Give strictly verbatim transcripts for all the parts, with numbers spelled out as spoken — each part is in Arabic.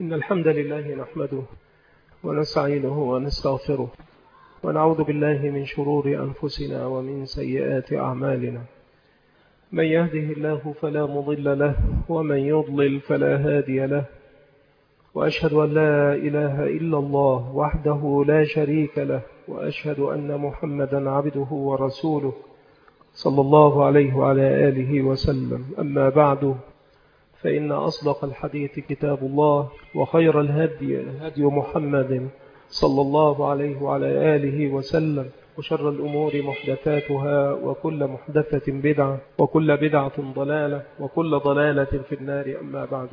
إن الحمد لله نحمده ونستعينه ونستغفره ونعوذ بالله من شرور أنفسنا ومن سيئات أعمالنا. من يهده الله فلا مضل له ومن يضلل فلا هادي له، وأشهد أن لا إله إلا الله وحده لا شريك له، وأشهد أن محمدا عبده ورسوله صلى الله عليه وعلى آله وسلم. أما بعد، فإن أصدق الحديث كتاب الله، وخير الهدي هدي محمد صلى الله عليه وعلى آله وسلم، وشر الأمور محدثاتها، وكل محدثة بدعة، وكل بدعة ضلالة، وكل ضلالة في النار. أما بعد،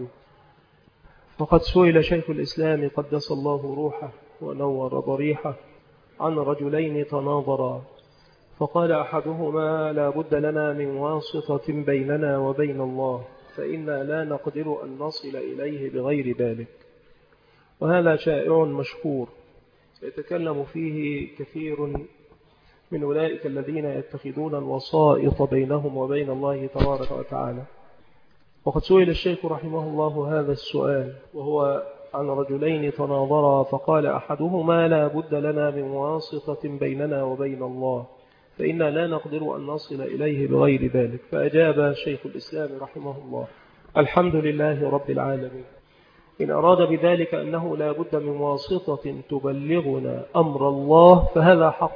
فقد سئل شيخ الإسلام قدس الله روحه ونور ضريحه عن رجلين تناظرا، فقال أحدهما: لا بد لنا من واسطة بيننا وبين الله، فإنا لا نقدر أن نصل إليه بغير ذلك. وهذا شائع مشهور يتكلم فيه كثير من أولئك الذين يتخذون الوسائط بينهم وبين الله تبارك وتعالى. وقد سئل الشيخ رحمه الله هذا السؤال، وهو عن رجلين تناظرا، فقال أحدهما: لا بد لنا من واسطة بيننا وبين الله، فإنا لا نقدر أن نصل إليه بغير ذلك. فأجاب شيخ الإسلام رحمه الله: الحمد لله رب العالمين، إن أراد بذلك أنه لا بد من واسطة تبلغنا أمر الله فهذا حق،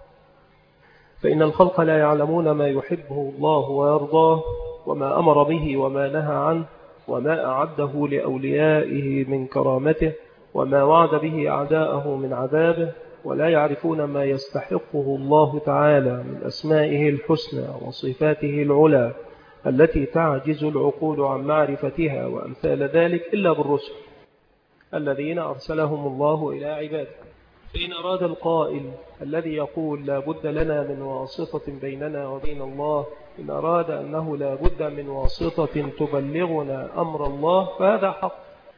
فإن الخلق لا يعلمون ما يحبه الله ويرضاه، وما أمر به وما نهى عنه، وما أعده لأوليائه من كرامته، وما وعد به أعداءه من عذابه، ولا يعرفون ما يستحقه الله تعالى من أسمائه الحسنى وصفاته العلى التي تعجز العقول عن معرفتها، وأمثال ذلك، إلا بالرسل الذين أرسلهم الله إلى عباده. فإن أراد القائل الذي يقول لا بد لنا من واسطة بيننا وبين الله، إن أراد أنه لا بد من واسطة تبلغنا أمر الله فهذا حق،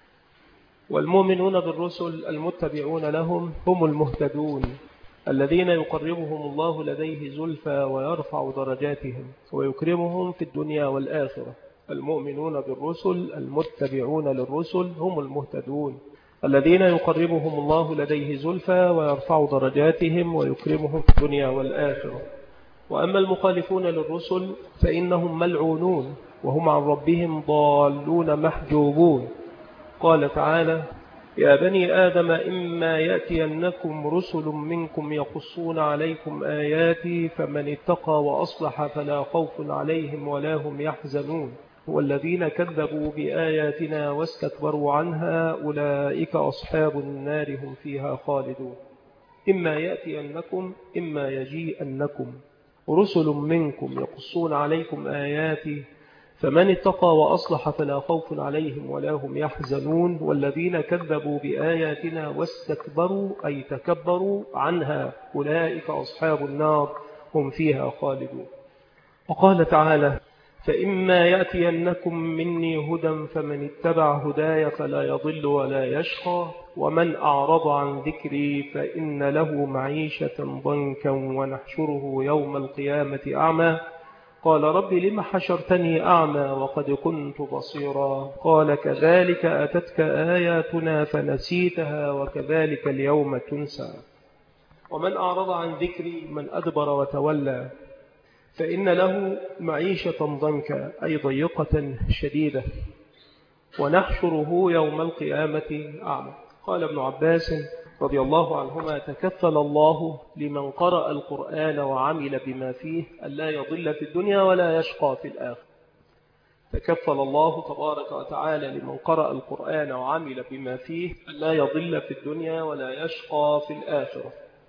والمؤمنون بالرسل المتبعون لهم هم المهتدون الذين يقربهم الله لديه زلفى ويرفع درجاتهم ويكرمهم في الدنيا والآخرة. المؤمنون بالرسل المتبعون للرسل هم المهتدون الذين يقربهم الله لديه زلفى ويرفع درجاتهم ويكرمهم في الدنيا والآخرة. وأما المخالفون للرسل فإنهم ملعونون وهم عن ربهم ضالون محجوبون. قال تعالى: يا بني آدم إما يأتينكم رسل منكم يقصون عليكم آياتي فمن اتقى وأصلح فلا خوف عليهم ولا هم يحزنون، والذين كذبوا بآياتنا واستكبروا عنها أولئك أصحاب النار هم فيها خالدون. إما يأتينكم إما يجيئنكم رسل منكم يقصون عليكم آياتي فمن اتقى وأصلح فلا خوف عليهم ولا هم يحزنون، والذين كذبوا بآياتنا واستكبروا أي تكبروا عنها أولئك أصحاب النار هم فيها خالدون. وقال تعالى: فإما يأتينكم مني هدى فمن اتبع هداي فلا يضل ولا يشقى، ومن أعرض عن ذكري فإن له معيشة ضنكا ونحشره يوم القيامة أعمى. قال: رب لم حشرتني أعمى وقد كنت بصيرا. قال: كذلك أتتك آياتنا فنسيتها وكذلك اليوم تنسى. ومن أعرض عن ذكري من أدبر وتولى فإن له معيشة ضنكا أي ضيقة شديدة، ونحشره يوم القيامة أعمى. قال ابن عباس رضي الله عنهما: تكفل الله لمن قرأ القرآن وعمل بما فيه ألا يضل في الدنيا ولا يشقى في الآخرة. تكفل الله تبارك وتعالى لمن قرأ القرآن وعمل بما فيه ألا يضل في الدنيا ولا يشقى في الآخرة.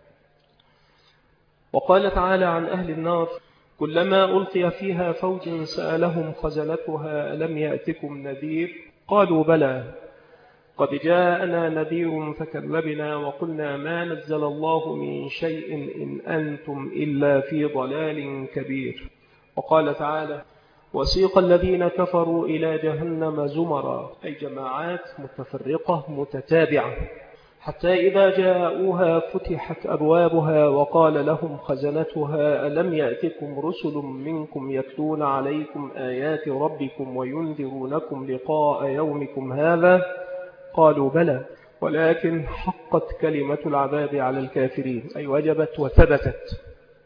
وقال تعالى عن أهل النار: كلما ألقي فيها فوج سألهم خزنتها ألم يأتكم نذير؟ قالوا بلى قد جاءنا نذير فكذبنا وقلنا ما نزل الله من شيء إن أنتم إلا في ضلال كبير. وقال تعالى: وسيق الذين كفروا إلى جهنم زمرا أي جماعات متفرقة متتابعة، حتى إذا جاءوها فتحت أبوابها وقال لهم خزنتها ألم يأتكم رسل منكم يتلون عليكم آيات ربكم وينذرونكم لقاء يومكم هذا؟ قالوا بلى ولكن حقت كلمة العذاب على الكافرين، أي وجبت وثبتت.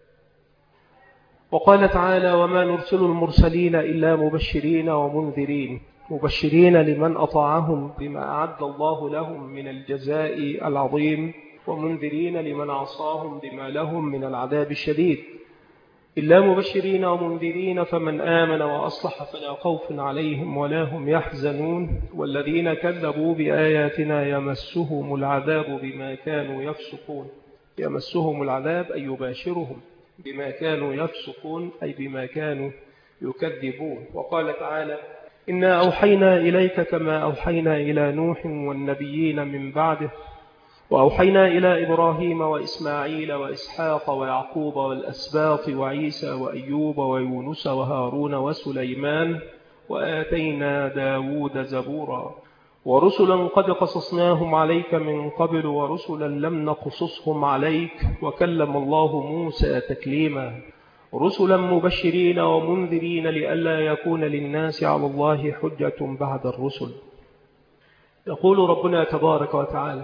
وقال تعالى وما نرسل المرسلين إلا مبشرين ومنذرين، مبشرين لمن أطاعهم بما أعد الله لهم من الجزاء العظيم، ومنذرين لمن عصاهم بما لهم من العذاب الشديد. إلا مبشرين ومنذرين فمن آمن وأصلح فلا خوف عليهم ولا هم يحزنون، والذين كذبوا بآياتنا يمسهم العذاب بما كانوا يفسقون. يمسهم العذاب أي يباشرهم بما كانوا يفسقون، أي بما كانوا يكذبون. وقال تعالى إنا أوحينا إليك كما أوحينا إلى نوح والنبيين من بعده، وأوحينا إلى إبراهيم وإسماعيل وإسحاق ويعقوب والأسباط وعيسى وأيوب ويونس وهارون وسليمان، وآتينا داود زبورا، ورسلا قد قصصناهم عليك من قبل ورسلا لم نقصصهم عليك، وكلم الله موسى تكليما، رسلا مبشرين ومنذرين لئلا يكون للناس على الله حجة بعد الرسل. يقول ربنا تبارك وتعالى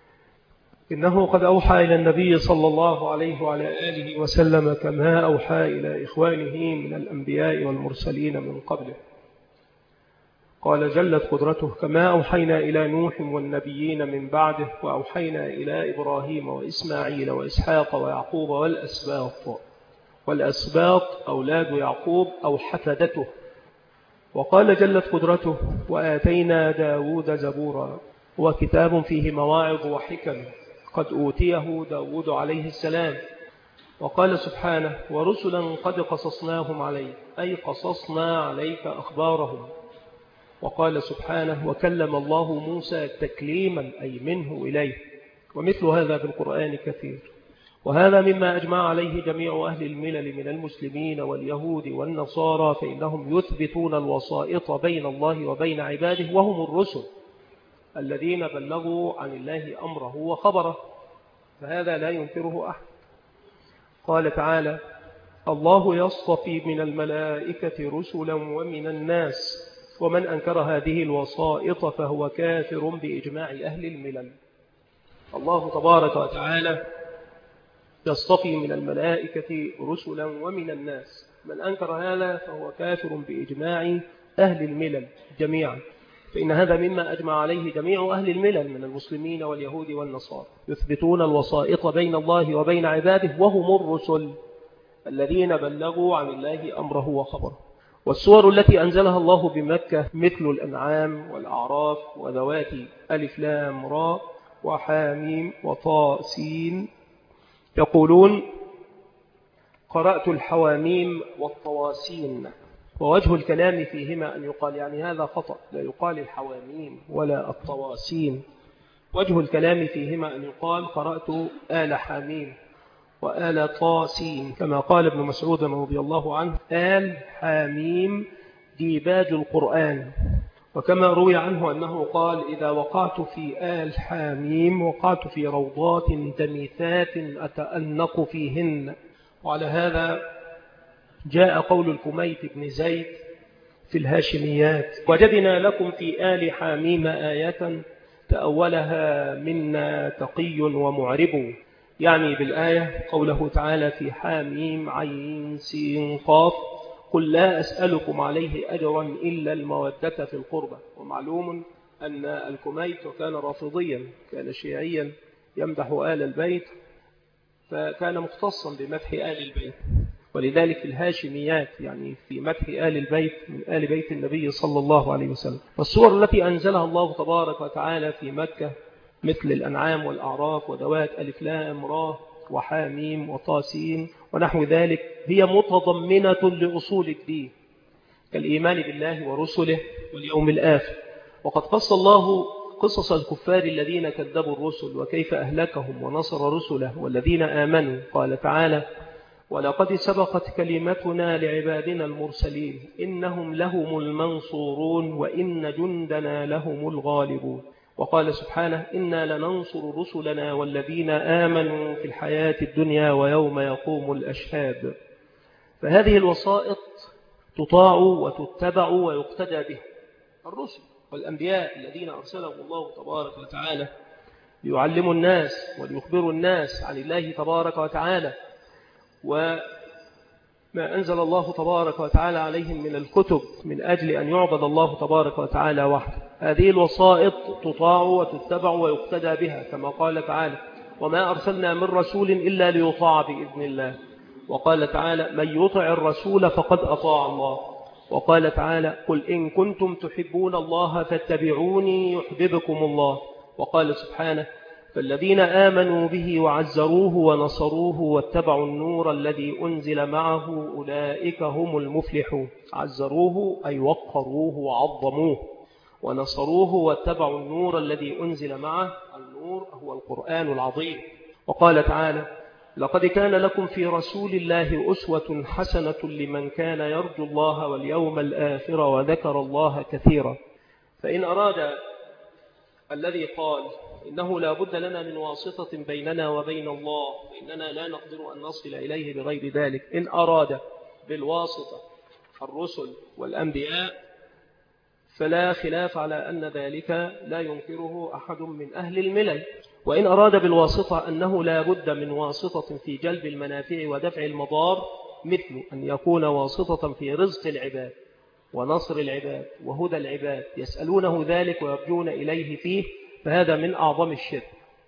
إنه قد أوحى إلى النبي صلى الله عليه وعلى آله وسلم كما أوحى إلى إخوانه من الأنبياء والمرسلين من قبله. قال جلت قدرته كما أوحينا إلى نوح والنبيين من بعده، وأوحينا إلى إبراهيم وإسماعيل وإسحاق ويعقوب والأسباط. والأسباط أولاد يعقوب أو حفدته. وقال جلت قدرته وآتينا داود زبورا، وكتاب فيه مواعظ وحكم قد أوتيه داود عليه السلام. وقال سبحانه ورسلا قد قصصناهم عليك، أي قصصنا عليك أخبارهم. وقال سبحانه وكلم الله موسى تكليما، أي منه إليه. ومثل هذا في القرآن كثير، وهذا مما أجمع عليه جميع أهل الملل من المسلمين واليهود والنصارى، فإنهم يثبتون الوسائط بين الله وبين عباده، وهم الرسل الذين بلغوا عن الله أمره وخبره، فهذا لا ينكره أحد. قال تعالى الله يصطفي من الملائكة رسلا ومن الناس، ومن أنكر هذه الوسائط فهو كافر بإجماع أهل الملل. الله تبارك وتعالى يصطفي من الملائكة رسلا ومن الناس، من أنكر هذا فهو كافر بإجماع أهل الملل جميعا، فإن هذا مما أجمع عليه جميع أهل الملل من المسلمين واليهود والنصارى، يثبتون الوسائط بين الله وبين عباده، وهم الرسل الذين بلغوا عن الله أمره وخبره. والسور التي أنزلها الله بمكة مثل الأنعام والأعراف وذوات ألف لام را وحاميم وطاء سين. يقولون قرأت الحواميم والطواسين، ووجه الكلام فيهما أن يقال يعني هذا خطأ، لا يقال الحواميم ولا الطواسين. وجه الكلام فيهما أن يقال قرأت آل حاميم وآل طاسين، كما قال ابن مسعود رضي الله عنه آل حاميم ديباج القرآن. وكما روي عنه أنه قال إذا وقعت في آل حاميم وقعت في روضات دميثات أتأنق فيهن. وعلى هذا جاء قول الكميت بن زيد في الهاشميات وجدنا لكم في آل حاميم آية تأولها منا تقي ومعرب، يعني بالآية قوله تعالى في حاميم عين سين قاف قل لا أسألكم عليه أجرا إلا المودة في القربة. ومعلوم أن الكميت كان رافضيا، كان شيعيا يمدح آل البيت، فكان مختصا بمدح آل البيت، ولذلك في الهاشميات يعني في مدح آل البيت من آل بيت النبي صلى الله عليه وسلم. والسور التي أنزلها الله تبارك وتعالى في مكة مثل الأنعام والأعراف وذوات ألف لام را وحاميم وطاسين ونحو ذلك هي متضمنة لأصول الدين كالإيمان بالله ورسله واليوم الآخر. وقد قص الله قصص الكفار الذين كذبوا الرسل وكيف أهلكهم ونصر رسله والذين آمنوا. قال تعالى ولقد سبقت كلمتنا لعبادنا المرسلين إنهم لهم المنصورون وإن جندنا لهم الغالبون. وقال سبحانه إنا لننصر رسلنا والذين آمنوا في الحياة الدنيا ويوم يقوم الأشهاد. فهذه الوسائط تطاع وتتبع ويقتدى به. الرسل والأنبياء الذين أرسلهم الله تبارك وتعالى ليعلموا الناس وليخبروا الناس عن الله تبارك وتعالى وما أنزل الله تبارك وتعالى عليهم من الكتب من أجل أن يعبد الله تبارك وتعالى وحده. هذه الوسائط تطاع وتتبع ويقتدى بها كما قال تعالى: وما أرسلنا من رسول إلا ليطاع بإذن الله. وقال تعالى: من يطع الرسول فقد أطاع الله. وقال تعالى: قل إن كنتم تحبون الله فاتبعوني يحببكم الله. وقال سبحانه: فالذين آمنوا به وعزروه ونصروه واتبعوا النور الذي أنزل معه أولئك هم المفلحون. عزروه أي وقروه وعظموه، ونصروه واتبعوا النور الذي أنزل معه، النور هو القرآن العظيم. وقال تعالى: لقد كان لكم في رسول الله أسوة حسنة لمن كان يرجو الله واليوم الآخر وذكر الله كثيرا. فإن أراد الذي قال إنه لا بد لنا من واسطة بيننا وبين الله وإننا لا نقدر أن نصل إليه بغير ذلك، إن أراد بالواسطة الرسل والأنبياء فلا خلاف على أن ذلك لا ينكره أحد من أهل الملل. وإن أراد بالواسطة أنه لا بد من واسطة في جلب المنافع ودفع المضار، مثل أن يكون واسطة في رزق العباد ونصر العباد وهدى العباد يسألونه ذلك ويرجون إليه فيه، فهذا من أعظم الشرك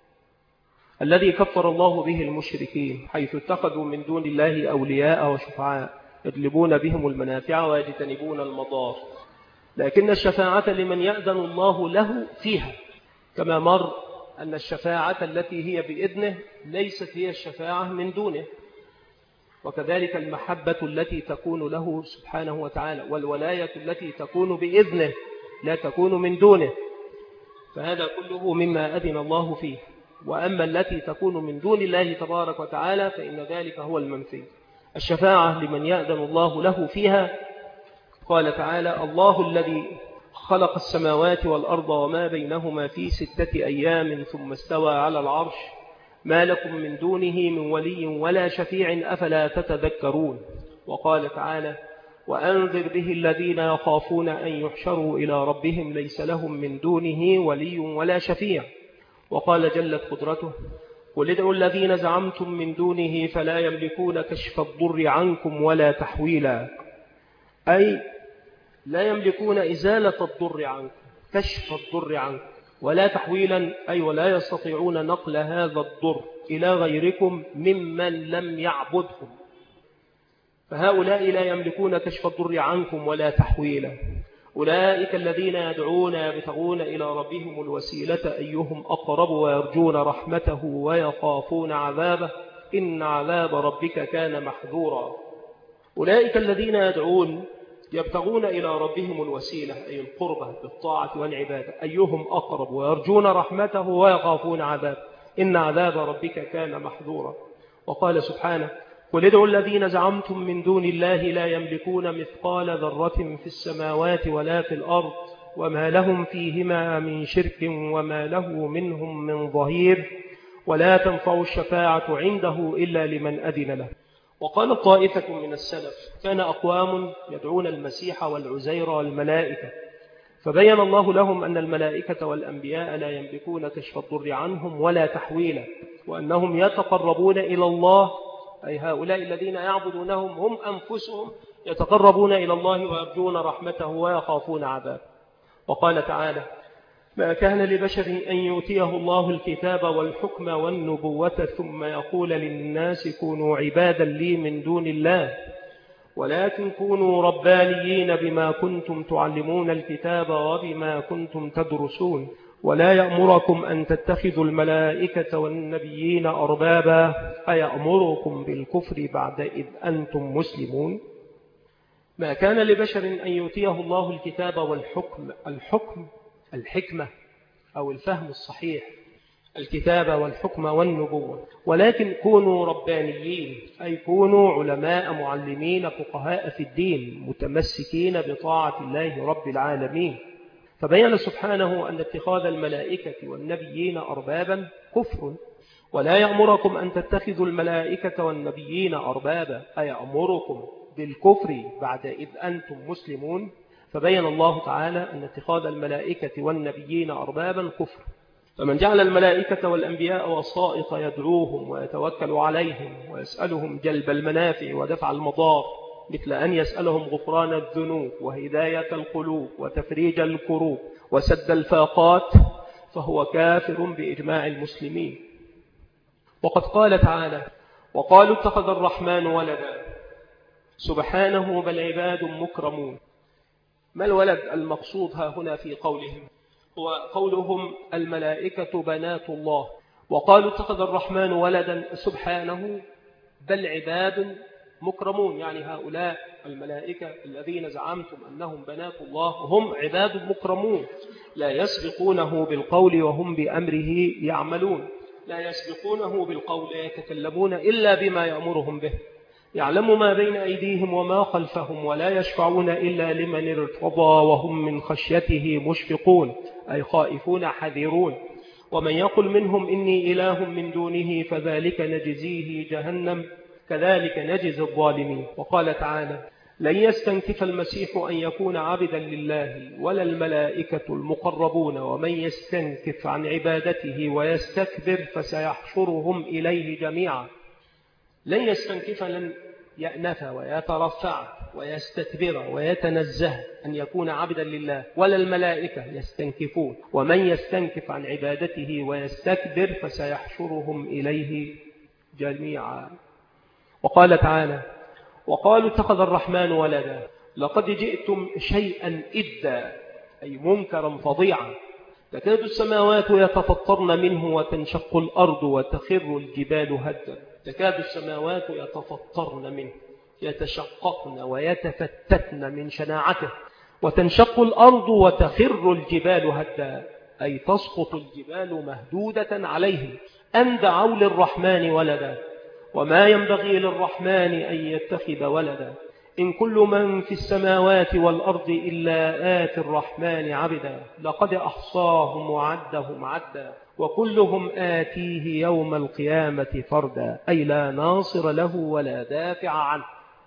الذي كفر الله به المشركين، حيث اتخذوا من دون الله أولياء وشفعاء يجلبون بهم المنافع ويجتنبون المضار. لكن الشفاعة لمن يأذن الله له فيها، كما مر أن الشفاعة التي هي بإذنه ليست هي الشفاعة من دونه، وكذلك المحبة التي تكون له سبحانه وتعالى والولاية التي تكون بإذنه لا تكون من دونه، فهذا كله مما أذن الله فيه. وأما التي تكون من دون الله تبارك وتعالى فإن ذلك هو المنفي. الشفاعة لمن يأذن الله له فيها، قال تعالى: الله الذي خلق السماوات والأرض وما بينهما في ستة أيام ثم استوى على العرش ما لكم من دونه من ولي ولا شفيع أفلا تتذكرون. وقال تعالى: وأنذر به الذين يخافون أن يحشروا إلى ربهم ليس لهم من دونه ولي ولا شفيع. وقال جلت قدرته: قل ادعوا الذين زعمتم من دونه فلا يملكون كشف الضر عنكم ولا تحويلا، أي لا يملكون إزالة الضر عنكم، كشف الضر عنكم، ولا تحويلا أي ولا يستطيعون نقل هذا الضر إلى غيركم ممن لم يعبدهم، فهؤلاء لا يملكون كشف الضر عنكم ولا تحويلا. أولئك الذين يدعون يبتغون إلى ربهم الوسيلة أيهم أقرب ويرجون رحمته ويخافون عذابه إن عذاب ربك كان محذورا. أولئك الذين يدعون يبتغون إلى ربهم الوسيلة أي القربة بالطاعة والعبادة أيهم أقرب ويرجون رحمته ويخافون عذابه إن عذاب ربك كان محذورا. وقال سبحانه: قل ادعوا الذين زعمتم من دون الله لا يملكون مثقال ذرة في السماوات ولا في الأرض وما لهم فيهما من شرك وما له منهم من ظهير ولا تنفع الشفاعة عنده إلا لمن أذن له. وقال طائفة من السلف: كان أقوام يدعون المسيح والعزير والملائكة، فبين الله لهم أن الملائكة والأنبياء لا يملكون كشف الضر عنهم ولا تحويلا، وأنهم يتقربون إلى الله، أي هؤلاء الذين يعبدونهم هم أنفسهم يتقربون إلى الله ويرجون رحمته ويخافون عذابه. وقال تعالى: ما كان لبشر أن يؤتيه الله الكتاب والحكم والنبوة ثم يقول للناس كونوا عبادا لي من دون الله ولكن كونوا ربانيين بما كنتم تعلمون الكتاب وبما كنتم تدرسون ولا يأمركم أن تتخذوا الملائكة والنبيين أربابا أيأمركم بالكفر بعد إذ أنتم مسلمون. ما كان لبشر أن يؤتيه الله الكتاب والحكم، الحكم الحكمة أو الفهم الصحيح، الكتاب والحكم والنبوة، ولكن كونوا ربانيين أي كونوا علماء معلمين فقهاء في الدين متمسكين بطاعة الله رب العالمين. فبين سبحانه أن اتخاذ الملائكة والنبيين أربابا كفر، ولا يأمركم أن تتخذوا الملائكة والنبيين أربابا أي أمركم بالكفر بعد إذ أنتم مسلمون. فبين الله تعالى أن اتخاذ الملائكة والنبيين أربابا كفر، فمن جعل الملائكة والأنبياء وسائط يدعوهم ويتوكل عليهم ويسألهم جلب المنافع ودفع المضار، مثل أن يسألهم غفران الذنوب وهداية القلوب وتفريج الكروب وسد الفاقات، فهو كافر بإجماع المسلمين. وقد قال تعالى: وقالوا اتخذ الرحمن ولدا سبحانه بل عباد مكرمون. ما الولد المقصود ها هنا في قولهم؟ هو قولهم الملائكة بنات الله، وقالوا اتخذ الرحمن ولدا سبحانه بل عباد مكرمون، يعني هؤلاء الملائكة الذين زعمتم أنهم بنات الله هم عباد مكرمون، لا يسبقونه بالقول وهم بأمره يعملون، لا يسبقونه بالقول يتكلمون إلا بما يأمرهم به، يعلم ما بين أيديهم وما خلفهم، ولا يشفعون إلا لمن ارتضى وهم من خشيته مشفقون، أي خائفون حذرون. ومن يقل منهم إني إله من دونه فذلك نجزيه جهنم كذلك نجزي الظالمين. وقال تعالى: لن يستنكف المسيح أن يكون عبدا لله ولا الملائكة المقربون ومن يستنكف عن عبادته ويستكبر فسيحشرهم إليه جميعا. لن يستنكف، لن يأنف ويترفع ويستكبر ويتنزه أن يكون عبدا لله، ولا الملائكة يستنكفون، ومن يستنكف عن عبادته ويستكبر فسيحشرهم إليه جميعا. وقال تعالى: وقالوا اتخذ الرحمن ولدا لقد جئتم شيئا إدا، أي منكرا فظيعا، تكاد السماوات يتفطرن منه وتنشق الأرض وتخر الجبال هدا. تكاد السماوات يتفطرن منه، يتشققن ويتفتتن من شناعته، وتنشق الأرض وتخر الجبال هدا، أي تسقط الجبال مهدودة عليهم أن دعوا للرحمن ولدا، وما ينبغي للرحمن أن يتخذ ولدا، إن كل من في السماوات والأرض إلا آتي الرحمن عبدا، لقد أحصاهم وعدهم عدا، وكلهم آتيه يوم القيامة فردا، أي لا ناصر له ولا دافع عنه.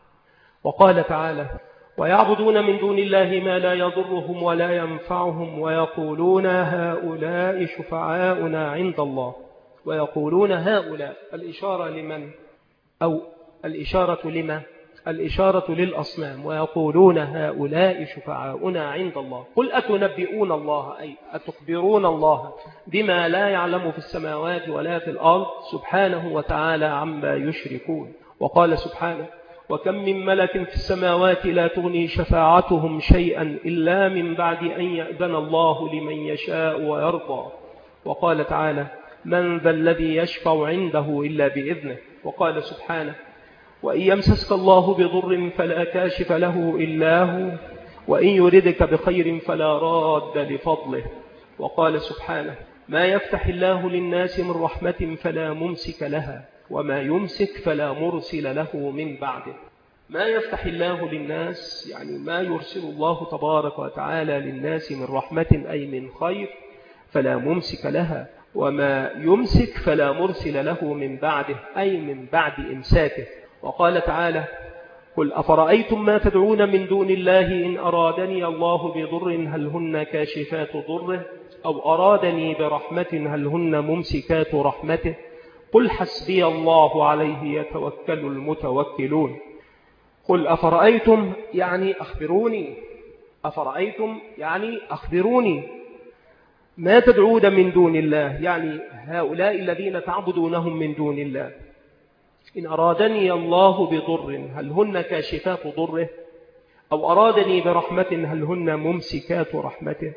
وقال تعالى: ويعبدون من دون الله ما لا يضرهم ولا ينفعهم ويقولون هؤلاء شفعاؤنا عند الله. ويقولون هؤلاء، الإشارة لمن؟ أو الإشارة لما؟ الإشارة للأصنام. ويقولون هؤلاء شفعاؤنا عند الله. قل أتنبئون الله، أي أتخبرون الله بما لا يعلم في السماوات ولا في الأرض سبحانه وتعالى عما يشركون. وقال سبحانه: وكم من ملك في السماوات لا تغني شفاعتهم شيئا إلا من بعد أن يأذن الله لمن يشاء ويرضى. وقال تعالى: من ذا الذي يشفع عنده إلا بإذنه. وقال سبحانه: وإن يمسسك الله بضر فلا كاشف له إلا هو، وإن يردك بخير فلا راد لفضله. وقال سبحانه: ما يفتح الله للناس من رحمة فلا ممسك لها، وما يمسك فلا مرسل له من بعده. ما يفتح الله للناس يعني ما يرسل الله تبارك وتعالى للناس من رحمة أي من خير فلا ممسك لها، وما يمسك فلا مرسل له من بعده أي من بعد إمساكه. وقال تعالى: قل أفرأيتم ما تدعون من دون الله إن أرادني الله بضر هل هن كاشفات ضره أو أرادني برحمة هل هن ممسكات رحمته قل حسبي الله عليه يتوكل المتوكلون. قل أفرأيتم يعني أخبروني، أفرأيتم يعني أخبروني ما تدعون من دون الله، يعني هؤلاء الذين تعبدونهم من دون الله. إن أرادني الله بضر هل هن كاشفات ضره أو أرادني برحمة هل هن ممسكات رحمته.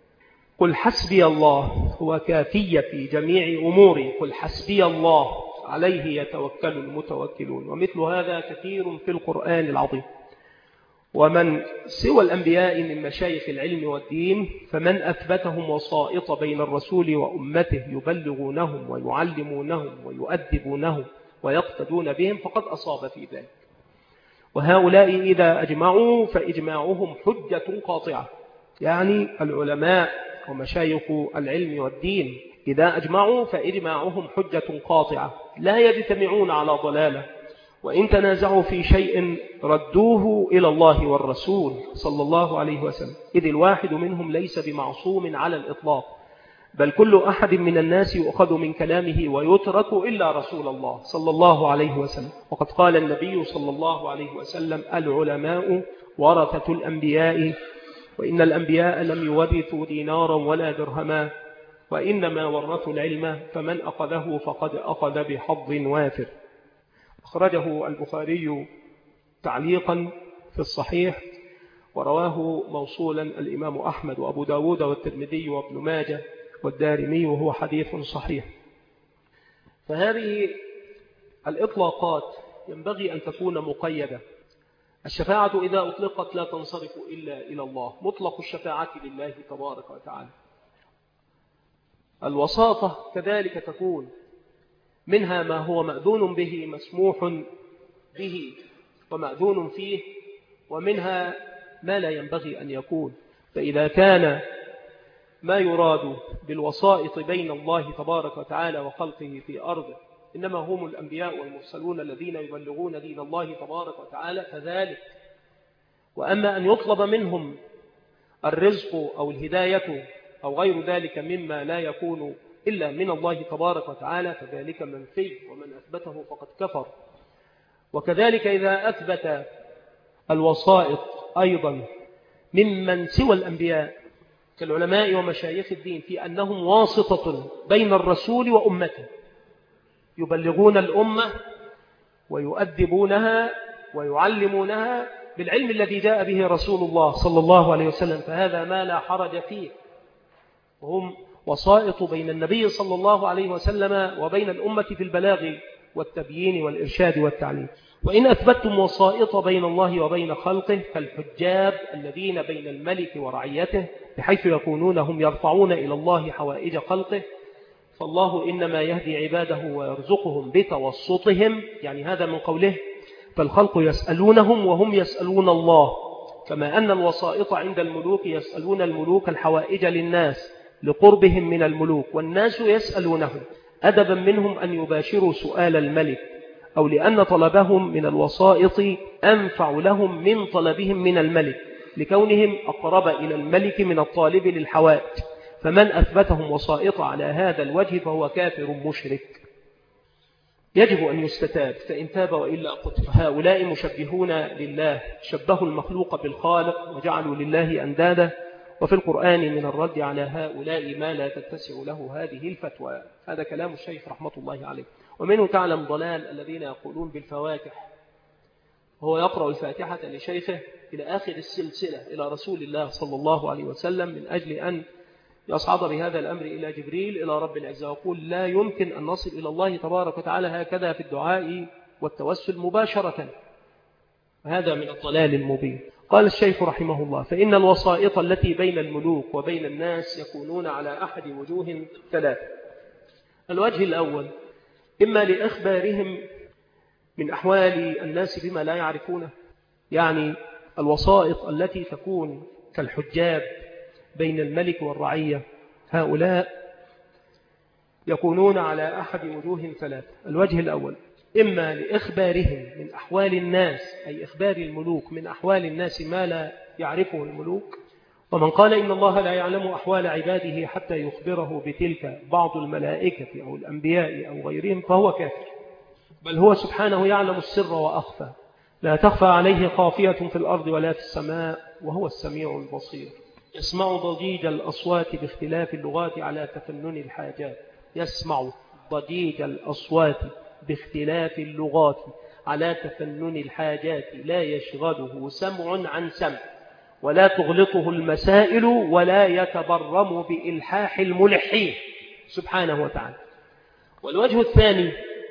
قل حسبي الله هو كافي في جميع أموري، قل حسبي الله عليه يتوكل المتوكلون. ومثل هذا كثير في القرآن العظيم. ومن سوى الأنبياء من مشايخ العلم والدين فمن أثبتهم وسائط بين الرسول وأمته يبلغونهم ويعلمونهم ويؤدبونهم ويقتدون بهم فقد أصاب في ذلك. وهؤلاء إذا أجمعوا فإجماعهم حجة قاطعة، يعني العلماء ومشايخ العلم والدين إذا أجمعوا فإجماعهم حجة قاطعة، لا يجتمعون على ضلالة وإن تنازعوا في شيء ردوه إلى الله والرسول صلى الله عليه وسلم، إذ الواحد منهم ليس بمعصوم على الإطلاق، بل كل أحد من الناس يؤخذ من كلامه ويترك إلا رسول الله صلى الله عليه وسلم. وقد قال النبي صلى الله عليه وسلم: العلماء ورثة الأنبياء، وإن الأنبياء لم يورثوا دينارا ولا درهما، وإنما ورثوا العلم، فمن أخذه فقد أخذ بحظ وافر. أخرجه البخاري تعليقا في الصحيح، ورواه موصولا الإمام أحمد وأبو داود والترمذي وابن ماجه والدارمي، وهو حديث صحيح. فهذه الإطلاقات ينبغي أن تكون مقيدة. الشفاعة إذا أطلقت لا تنصرف إلا إلى الله، مطلق الشفاعة لله تبارك وتعالى. الوساطة كذلك تكون، منها ما هو مأذون به مسموح به ومأذون فيه، ومنها ما لا ينبغي أن يكون. فإذا كان ما يراد بالوسائط بين الله تبارك وتعالى وخلقه في أرضه إنما هم الأنبياء والمرسلون الذين يبلغون دين الله تبارك وتعالى، فذلك. وأما أن يطلب منهم الرزق أو الهداية أو غير ذلك مما لا يكون إلا من الله تبارك وتعالى، فذلك منفي، ومن أثبته فقد كفر. وكذلك إذا أثبت الوسائط أيضا ممن سوى الأنبياء كالعلماء ومشايخ الدين في أنهم واسطة بين الرسول وأمته، يبلغون الأمة ويؤدبونها ويعلمونها بالعلم الذي جاء به رسول الله صلى الله عليه وسلم، فهذا ما لا حرج فيه. وهم وسائط بين النبي صلى الله عليه وسلم وبين الأمة في البلاغ والتبيين والإرشاد والتعليم. وإن أثبتتم وسائط بين الله وبين خلقه فالحجاب الذين بين الملك ورعيته، بحيث يكونون هم يرفعون إلى الله حوائج خلقه، فالله إنما يهدي عباده ويرزقهم بتوسطهم، يعني هذا من قوله: فالخلق يسألونهم وهم يسألون الله، كما أن الوسائط عند الملوك يسألون الملوك الحوائج للناس لقربهم من الملوك، والناس يسألونهم أدبا منهم أن يباشروا سؤال الملك، أو لأن طلبهم من الوسائط أنفع لهم من طلبهم من الملك، لكونهم أقرب إلى الملك من الطالب للحوائج. فمن أثبتهم وسائط على هذا الوجه فهو كافر مشرك، يجب أن يستتاب، فإن تاب وإلا قتل. هؤلاء مشبهون لله، شبهوا المخلوق بالخالق وجعلوا لله أندادا، وفي القرآن من الرد على هؤلاء ما لا تتسع له هذه الفتوى. هذا كلام الشيخ رحمة الله عليه. ومنه تعلم ضلال الذين يقولون بالفواتح، وهو يقرأ الفاتحة لشيخه إلى آخر السلسلة إلى رسول الله صلى الله عليه وسلم من أجل أن يصعد بهذا الأمر إلى جبريل إلى رب العزة، ويقول لا يمكن أن نصل إلى الله تبارك وتعالى هكذا في الدعاء والتوسل مباشرة. هذا من الضلال المبين. قال الشيخ رحمه الله: فإن الوسائط التي بين الملوك وبين الناس يكونون على أحد وجوه ثلاثة. الوجه الأول إما لإخبارهم من أحوال الناس بما لا يعرفونه، يعني الوسائط التي تكون كالحجاب بين الملك والرعية، هؤلاء يكونون على أحد وجوه ثلاثة. الوجه الأول إما لإخبارهم من أحوال الناس، أي إخبار الملوك من أحوال الناس ما لا يعرفه الملوك، ومن قال إن الله لا يعلم أحوال عباده حتى يخبره بتلك بعض الملائكة أو الأنبياء أو غيرهم فهو كافر، بل هو سبحانه يعلم السر وأخفى، لا تخفى عليه خافية في الأرض ولا في السماء، وهو السميع البصير. يسمع ضجيج الأصوات باختلاف اللغات على تفنن الحاجات، يسمع ضجيج الأصوات باختلاف اللغات على تفنن الحاجات، لا يشغله سمع عن سمع، ولا تغلطه المسائل، ولا يتبرم بإلحاح الملحين سبحانه وتعالى. والوجه الثاني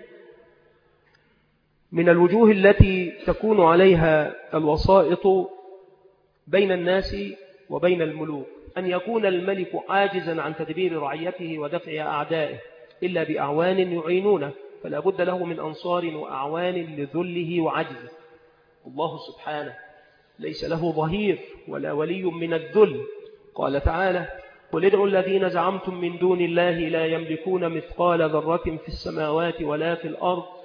من الوجوه التي تكون عليها الوسائط بين الناس وبين الملوك أن يكون الملك عاجزا عن تدبير رعيته ودفع أعدائه إلا بأعوان يعينونه، فلا بد له من أنصار وأعوان لذله وعجزه. الله سبحانه ليس له ظهير ولا ولي من الذل. قال تعالى: قل ادعوا الذين زعمتم من دون الله لا يملكون مثقال ذرة في السماوات ولا في الأرض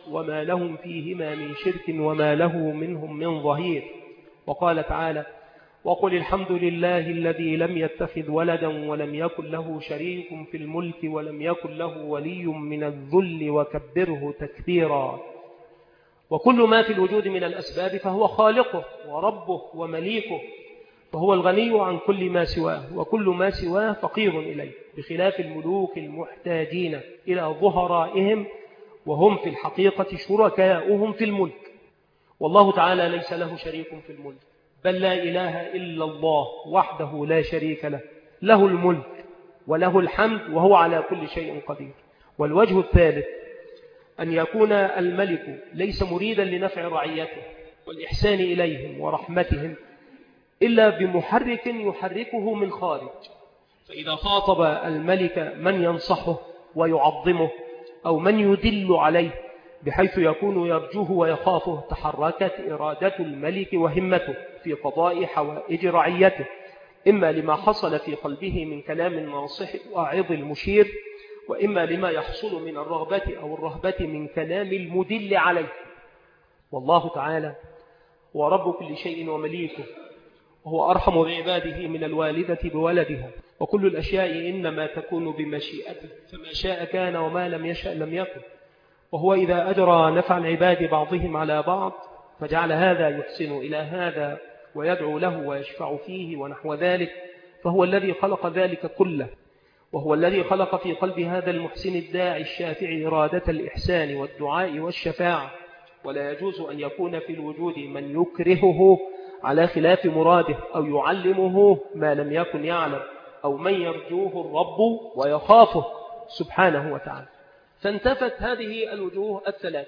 وما لهم فيهما من شرك وما له منهم من ظهير. وقال تعالى: وقل الحمد لله الذي لم يتخذ ولدا ولم يكن له شريك في الملك ولم يكن له ولي من الذل وكبره تكبيرا. وكل ما في الوجود من الأسباب فهو خالقه وربه ومليكه، فهو الغني عن كل ما سواه، وكل ما سواه فقير إليه، بخلاف الملوك المحتاجين إلى ظهرائهم وهم في الحقيقة شركاؤهم في الملك. والله تعالى ليس له شريك في الملك، بل لا إله إلا الله وحده لا شريك له، له الملك وله الحمد وهو على كل شيء قدير. والوجه الثالث أن يكون الملك ليس مريدا لنفع رعيته والإحسان إليهم ورحمتهم إلا بمحرك يحركه من خارج. فإذا خاطب الملك من ينصحه ويعظمه أو من يدل عليه بحيث يكون يرجوه ويخافه، تحركت إرادة الملك وهمته في قضاء حوائج رعيته، إما لما حصل في قلبه من كلام الناصح واعظ المشير، وإما لما يحصل من الرغبة أو الرهبة من كلام المدل عليه. والله تعالى هو رب كل شيء ومليكه، وهو أرحم بعباده من الوالدة بولدها، وكل الأشياء إنما تكون بمشيئته، فما شاء كان وما لم يشأ لم يكن. وهو إذا أجرى نفع العباد بعضهم على بعض فجعل هذا يحسن إلى هذا ويدعو له ويشفع فيه ونحو ذلك، فهو الذي خلق ذلك كله، وهو الذي خلق في قلب هذا المحسن الداعي الشافع إرادة الإحسان والدعاء والشفاعة. ولا يجوز أن يكون في الوجود من يكرهه على خلاف مراده أو يعلمه ما لم يكن يعلم، أو من يرجوه الرب ويخافه سبحانه وتعالى. فانتفت هذه الوجوه الثلاث،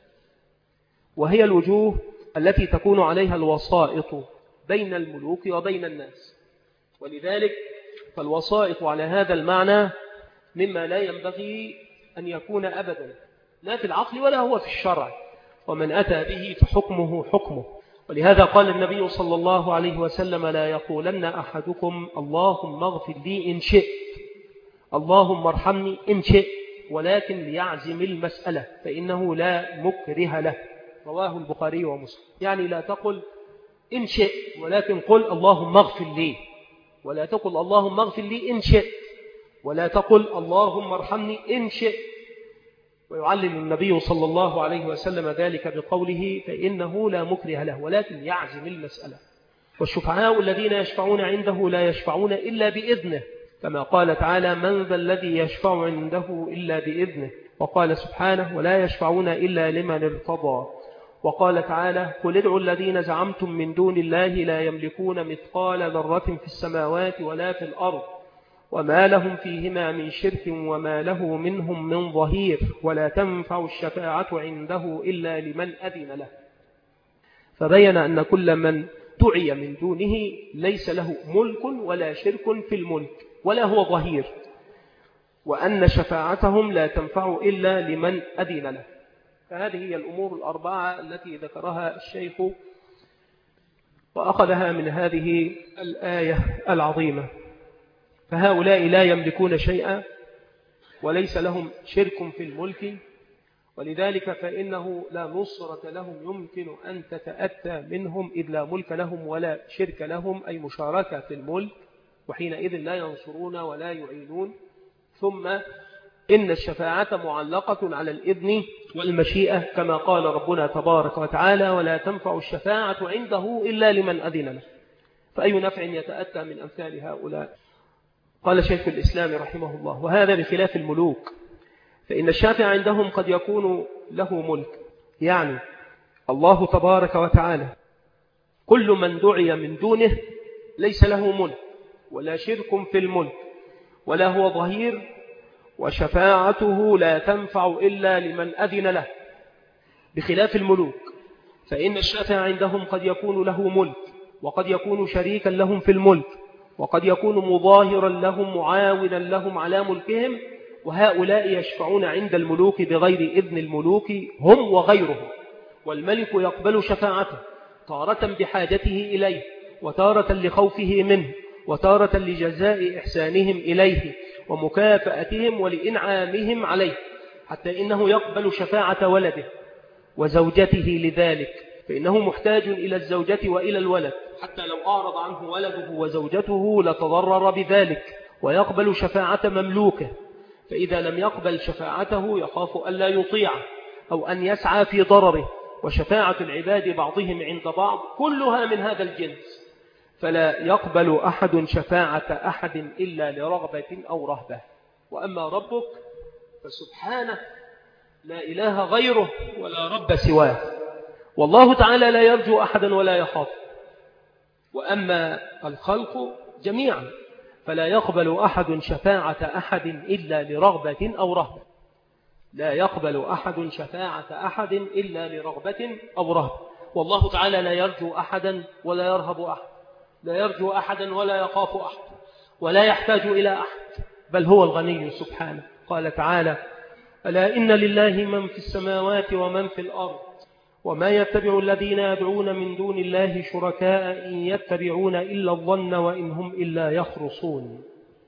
وهي الوجوه التي تكون عليها الوسائط بين الملوك وبين الناس. ولذلك فالوسائط على هذا المعنى مما لا ينبغي أن يكون أبدا، لا في العقل ولا هو في الشرع، ومن أتى به فحكمه حكمه. ولهذا قال النبي صلى الله عليه وسلم: لا يقولن أحدكم اللهم اغفر لي إن شئت، اللهم ارحمني إن شئت، ولكن ليعزم المسألة فإنه لا مكره له. رواه البخاري ومسلم. يعني لا تقل إن شئت، ولكن قل اللهم اغفر لي، ولا تقل اللهم اغفر لي إن شئت، ولا تقل اللهم ارحمني إن شئت. ويعلل النبي صلى الله عليه وسلم ذلك بقوله: فإنه لا مكره له، ولكن يعزم المسألة. والشفعاء الذين يشفعون عنده لا يشفعون إلا بإذنه، كما قال تعالى: من ذا الذي يشفع عنده إلا بإذنه. وقال سبحانه: ولا يشفعون إلا لمن ارتضى. وقال تعالى: قل ادعوا الذين زعمتم من دون الله لا يملكون مثقال ذرة في السماوات ولا في الأرض وما لهم فيهما من شرك وما له منهم من ظهير ولا تنفع الشفاعة عنده إلا لمن أذن له. فبين أن كل من دعي من دونه ليس له ملك ولا شرك في الملك ولا هو ظهير، وأن شفاعتهم لا تنفع إلا لمن أذن له. فهذه هي الأمور الأربعة التي ذكرها الشيخ وأخذها من هذه الآية العظيمة. فهؤلاء لا يملكون شيئا وليس لهم شرك في الملك، ولذلك فإنه لا نصرة لهم يمكن أن تتأتى منهم، إذ لا ملك لهم ولا شرك لهم، أي مشاركة في الملك، وحينئذ لا ينصرون ولا يعينون. ثم إن الشفاعة معلقة على الإذن والمشيئة، كما قال ربنا تبارك وتعالى: ولا تنفع الشفاعة عنده إلا لمن أذن له. فأي نفع يتأتى من أمثال هؤلاء؟ قال شيخ الإسلام رحمه الله: وهذا بخلاف الملوك، فإن الشافع عندهم قد يكون له ملك، يعني الله تبارك وتعالى. كل من دعي من دونه ليس له ملك ولا شرك في الملك ولا هو ظهير، وشفاعته لا تنفع إلا لمن أذن له، بخلاف الملوك، فإن الشافع عندهم قد يكون له ملك وقد يكون شريكا لهم في الملك وقد يكون مظاهرا لهم معاونا لهم على ملكهم، وهؤلاء يشفعون عند الملوك بغير إذن الملوك هم وغيرهم. والملك يقبل شفاعته تارة بحاجته إليه، وتارة لخوفه منه، وتارة لجزاء إحسانهم إليه ومكافأتهم ولإنعامهم عليه، حتى إنه يقبل شفاعة ولده وزوجته لذلك، فإنه محتاج إلى الزوجة وإلى الولد، حتى لو أعرض عنه ولده وزوجته لتضرر بذلك، ويقبل شفاعة مملوكه، فإذا لم يقبل شفاعته يخاف ألا يطيعه أو أن يسعى في ضرره، وشفاعة العباد بعضهم عند بعض كلها من هذا الجنس، فلا يقبل أحد شفاعة أحد إلا لرغبة أو رهبة. وأما ربك فسبحانه لا إله غيره ولا رب سواه، والله تعالى لا يرجو أحدا ولا يخاف. وأما الخلق جميعا فلا يقبل أحد شفاعة أحد إلا لرغبة أو رهبة، لا يقبل أحد شفاعة أحد إلا لرغبة أو رهبة. والله تعالى لا يرجو أحدا ولا يرهب أحد، لا يرجو أحدا ولا يخاف أحد، ولا يحتاج إلى أحد، بل هو الغني سبحانه. قال تعالى: ألا إن لله من في السماوات ومن في الأرض وما يتبع الذين يدعون من دون الله شركاء إن يتبعون إلا الظن وإن هم إلا يخرصون.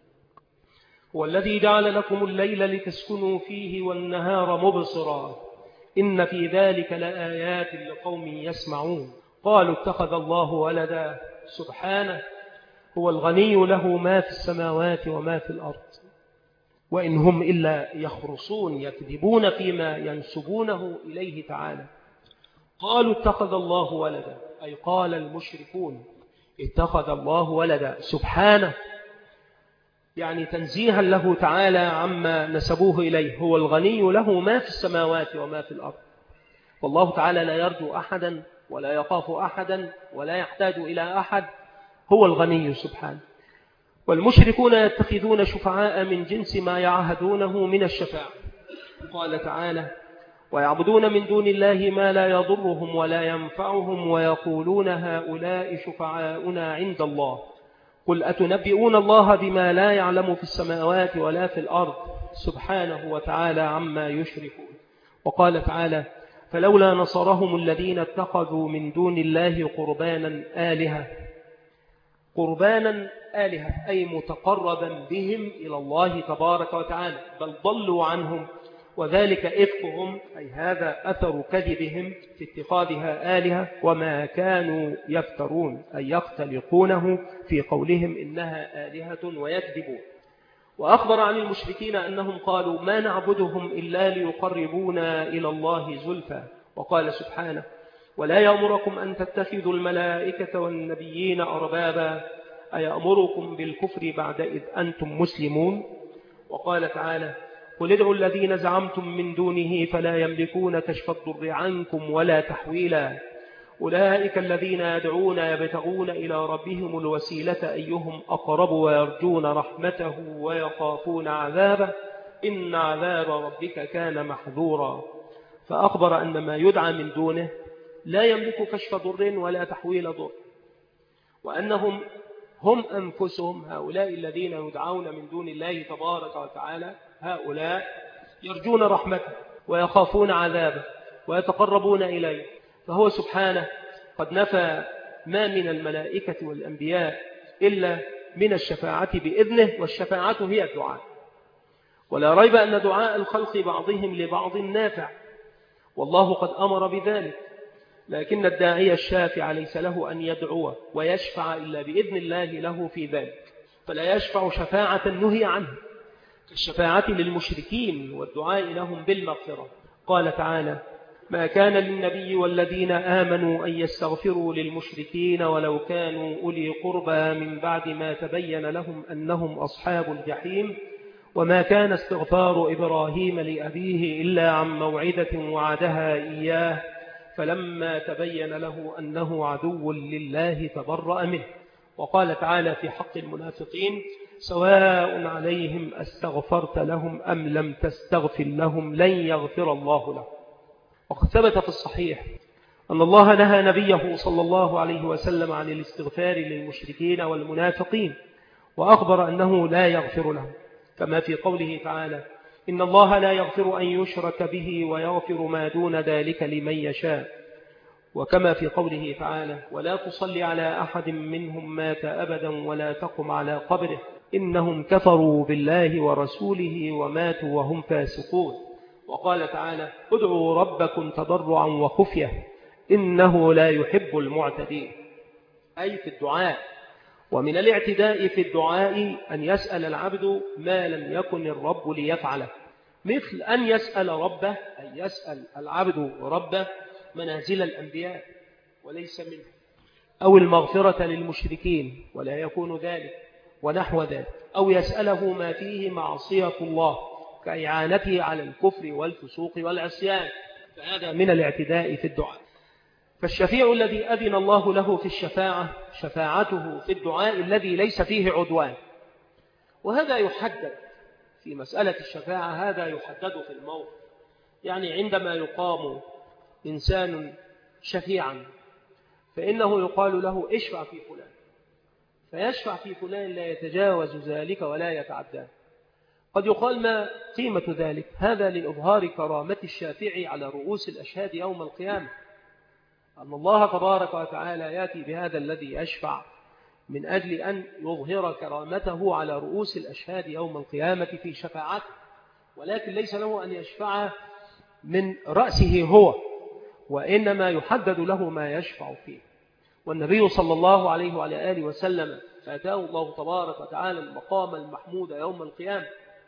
هو الذي جعل لكم الليل لتسكنوا فيه والنهار مبصرا إن في ذلك لآيات لقوم يسمعون. قالوا اتخذ الله ولدا، سبحانه هو الغني له ما في السماوات وما في الأرض وإن هم إلا يخرصون، يكذبون فيما ينسبونه إليه تعالى. قالوا اتخذ الله ولدا، أي قال المشركون اتخذ الله ولدا، سبحانه يعني تنزيها له تعالى عما نسبوه إليه. هو الغني له ما في السماوات وما في الأرض، والله تعالى لا يرجو أحدا ولا يخاف أحدا ولا يحتاج إلى أحد، هو الغني سبحانه. والمشركون يتخذون شفعاء من جنس ما يعهدونه من الشفاعة. قال تعالى: ويعبدون من دون الله ما لا يضرهم ولا ينفعهم ويقولون هؤلاء شفعاؤنا عند الله قل أتنبئون الله بما لا يعلم في السماوات ولا في الأرض سبحانه وتعالى عما يشركون. وقال تعالى: فلولا نصرهم الذين اتخذوا من دون الله قربانا آلهة، قربانا آلهة أي متقربا بهم إلى الله تبارك وتعالى، بل ضلوا عنهم، وذلك إفكهم أي هذا أثر كذبهم في اتخاذها آلهة، وما كانوا يفترون أي يختلقونه في قولهم إنها آلهة ويكذبون. وأخبر عن المشركين أنهم قالوا ما نعبدهم إلا ليقربونا إلى الله زلفى. وقال سبحانه: ولا يأمركم أن تتخذوا الملائكة والنبيين أربابا أيأمركم بالكفر بعد إذ أنتم مسلمون. وقال تعالى: قل ادعوا الذين زعمتم من دونه فلا يملكون كشف الضر عنكم ولا تحويلا أولئك الذين يدعون يبتغون إلى ربهم الوسيلة أيهم أقرب ويرجون رحمته ويخافون عذابه إن عذاب ربك كان محذورا. فأخبر أن ما يدعى من دونه لا يملك كشف ضر ولا تحويل ضر، وأنهم هم أنفسهم هؤلاء الذين يدعون من دون الله تبارك وتعالى، هؤلاء يرجون رحمته ويخافون عذابه ويتقربون إليه. فهو سبحانه قد نفى ما من الملائكة والأنبياء إلا من الشفاعة بإذنه، والشفاعة هي الدعاء. ولا ريب أن دعاء الخلق بعضهم لبعض نافع، والله قد أمر بذلك، لكن الداعي الشافع ليس له أن يدعو ويشفع إلا بإذن الله له في ذلك، فلا يشفع شفاعة نهي عنها كالشفاعة للمشركين والدعاء لهم بالمغفرة. قال تعالى: ما كان للنبي والذين آمنوا أن يستغفروا للمشركين ولو كانوا أولي قربى من بعد ما تبين لهم أنهم أصحاب الجحيم وما كان استغفار إبراهيم لأبيه إلا عن موعدة وعدها إياه فلما تبين له أنه عدو لله تبرأ منه. وقال تعالى في حق المنافقين: سواء عليهم أستغفرت لهم أم لم تستغفر لهم لن يغفر الله لهم. وقد ثبت في الصحيح أن الله نهى نبيه صلى الله عليه وسلم عن الاستغفار للمشركين والمنافقين، وأخبر أنه لا يغفر لهم، كما في قوله تعالى: إن الله لا يغفر أن يشرك به ويغفر ما دون ذلك لمن يشاء، وكما في قوله تعالى: ولا تصلي على أحد منهم مات أبدا ولا تقم على قبره إنهم كفروا بالله ورسوله وماتوا وهم فاسقون. وقال تعالى ادعوا ربكم تضرعا وخفية إنه لا يحب المعتدين، أي في الدعاء. ومن الاعتداء في الدعاء أن يسأل العبد ما لم يكن الرب ليفعله، مثل أن يسأل ربه، أن يسأل العبد ربه منازل الأنبياء وليس منه، أو المغفرة للمشركين ولا يكون ذلك ونحو ذلك، أو يسأله ما فيه معصية الله كإعانته على الكفر والفسوق والعصيان، فهذا من الاعتداء في الدعاء. فالشفيع الذي أذن الله له في الشفاعة شفاعته في الدعاء الذي ليس فيه عدوان، وهذا يحدد في مسألة الشفاعة، هذا يحدد في الموقف. يعني عندما يقام إنسان شفيعا فإنه يقال له اشفع في فلان، فيشفع في فلان لا يتجاوز ذلك ولا يتعداه. قد يقال ما قيمة ذلك؟ هذا لإظهار كرامة الشافع على رؤوس الأشهاد يوم القيامة، أن الله تبارك وتعالى يأتي بهذا الذي يشفع من أجل أن يظهر كرامته على رؤوس الأشهاد يوم القيامة في شفاعته، ولكن ليس له أن يشفع من رأسه هو، وإنما يحدد له ما يشفع فيه. والنبي صلى الله عليه وعلى آله وسلم فأتاه الله تبارك وتعالى المقام المحمود يوم القيامة،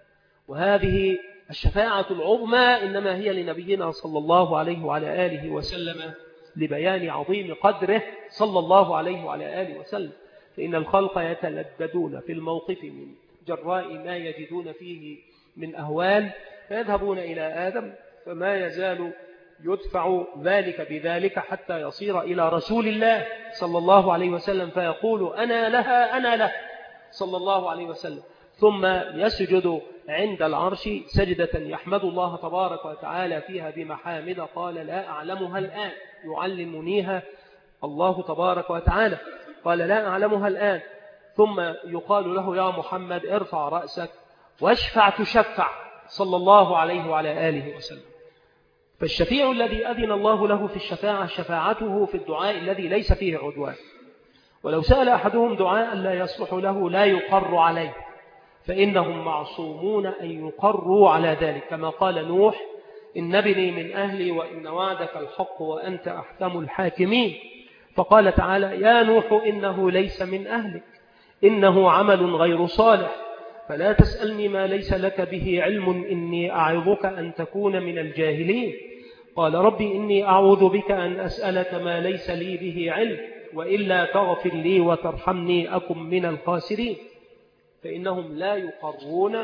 وهذه الشفاعة العظمى إنما هي لنبينا صلى الله عليه وعلى آله وسلم لبيان عظيم قدره صلى الله عليه وعلى آله وسلم. فإن الخلق يتلددون في الموقف من جراء ما يجدون فيه من أهوال، فيذهبون إلى آدم فما يزال يدفع ذلك بذلك حتى يصير إلى رسول الله صلى الله عليه وسلم فيقول أنا لها أنا له صلى الله عليه وسلم، ثم يسجد عند العرش سجدة يحمد الله تبارك وتعالى فيها بمحامد قال لا أعلمها الآن، يعلمنيها الله تبارك وتعالى، قال لا أعلمها الآن. ثم يقال له يا محمد ارفع رأسك واشفع تشفع صلى الله عليه وعلى آله وسلم. فالشفيع الذي أذن الله له في الشفاعة شفاعته في الدعاء الذي ليس فيه عدوان. ولو سأل أحدهم دعاء لا يصلح له لا يقر عليه، فإنهم معصومون أن يقروا على ذلك، كما قال نوح إن ابني من أهلي وإن وعدك الحق وأنت أحكم الحاكمين. فقال تعالى يا نوح إنه ليس من أهلك إنه عمل غير صالح فلا تسألني ما ليس لك به علم إني أعظك أن تكون من الجاهلين. قال ربي إني أعوذ بك أن أسألك ما ليس لي به علم وإلا تغفر لي وترحمني أكن من الخاسرين. فإنهم لا يقرون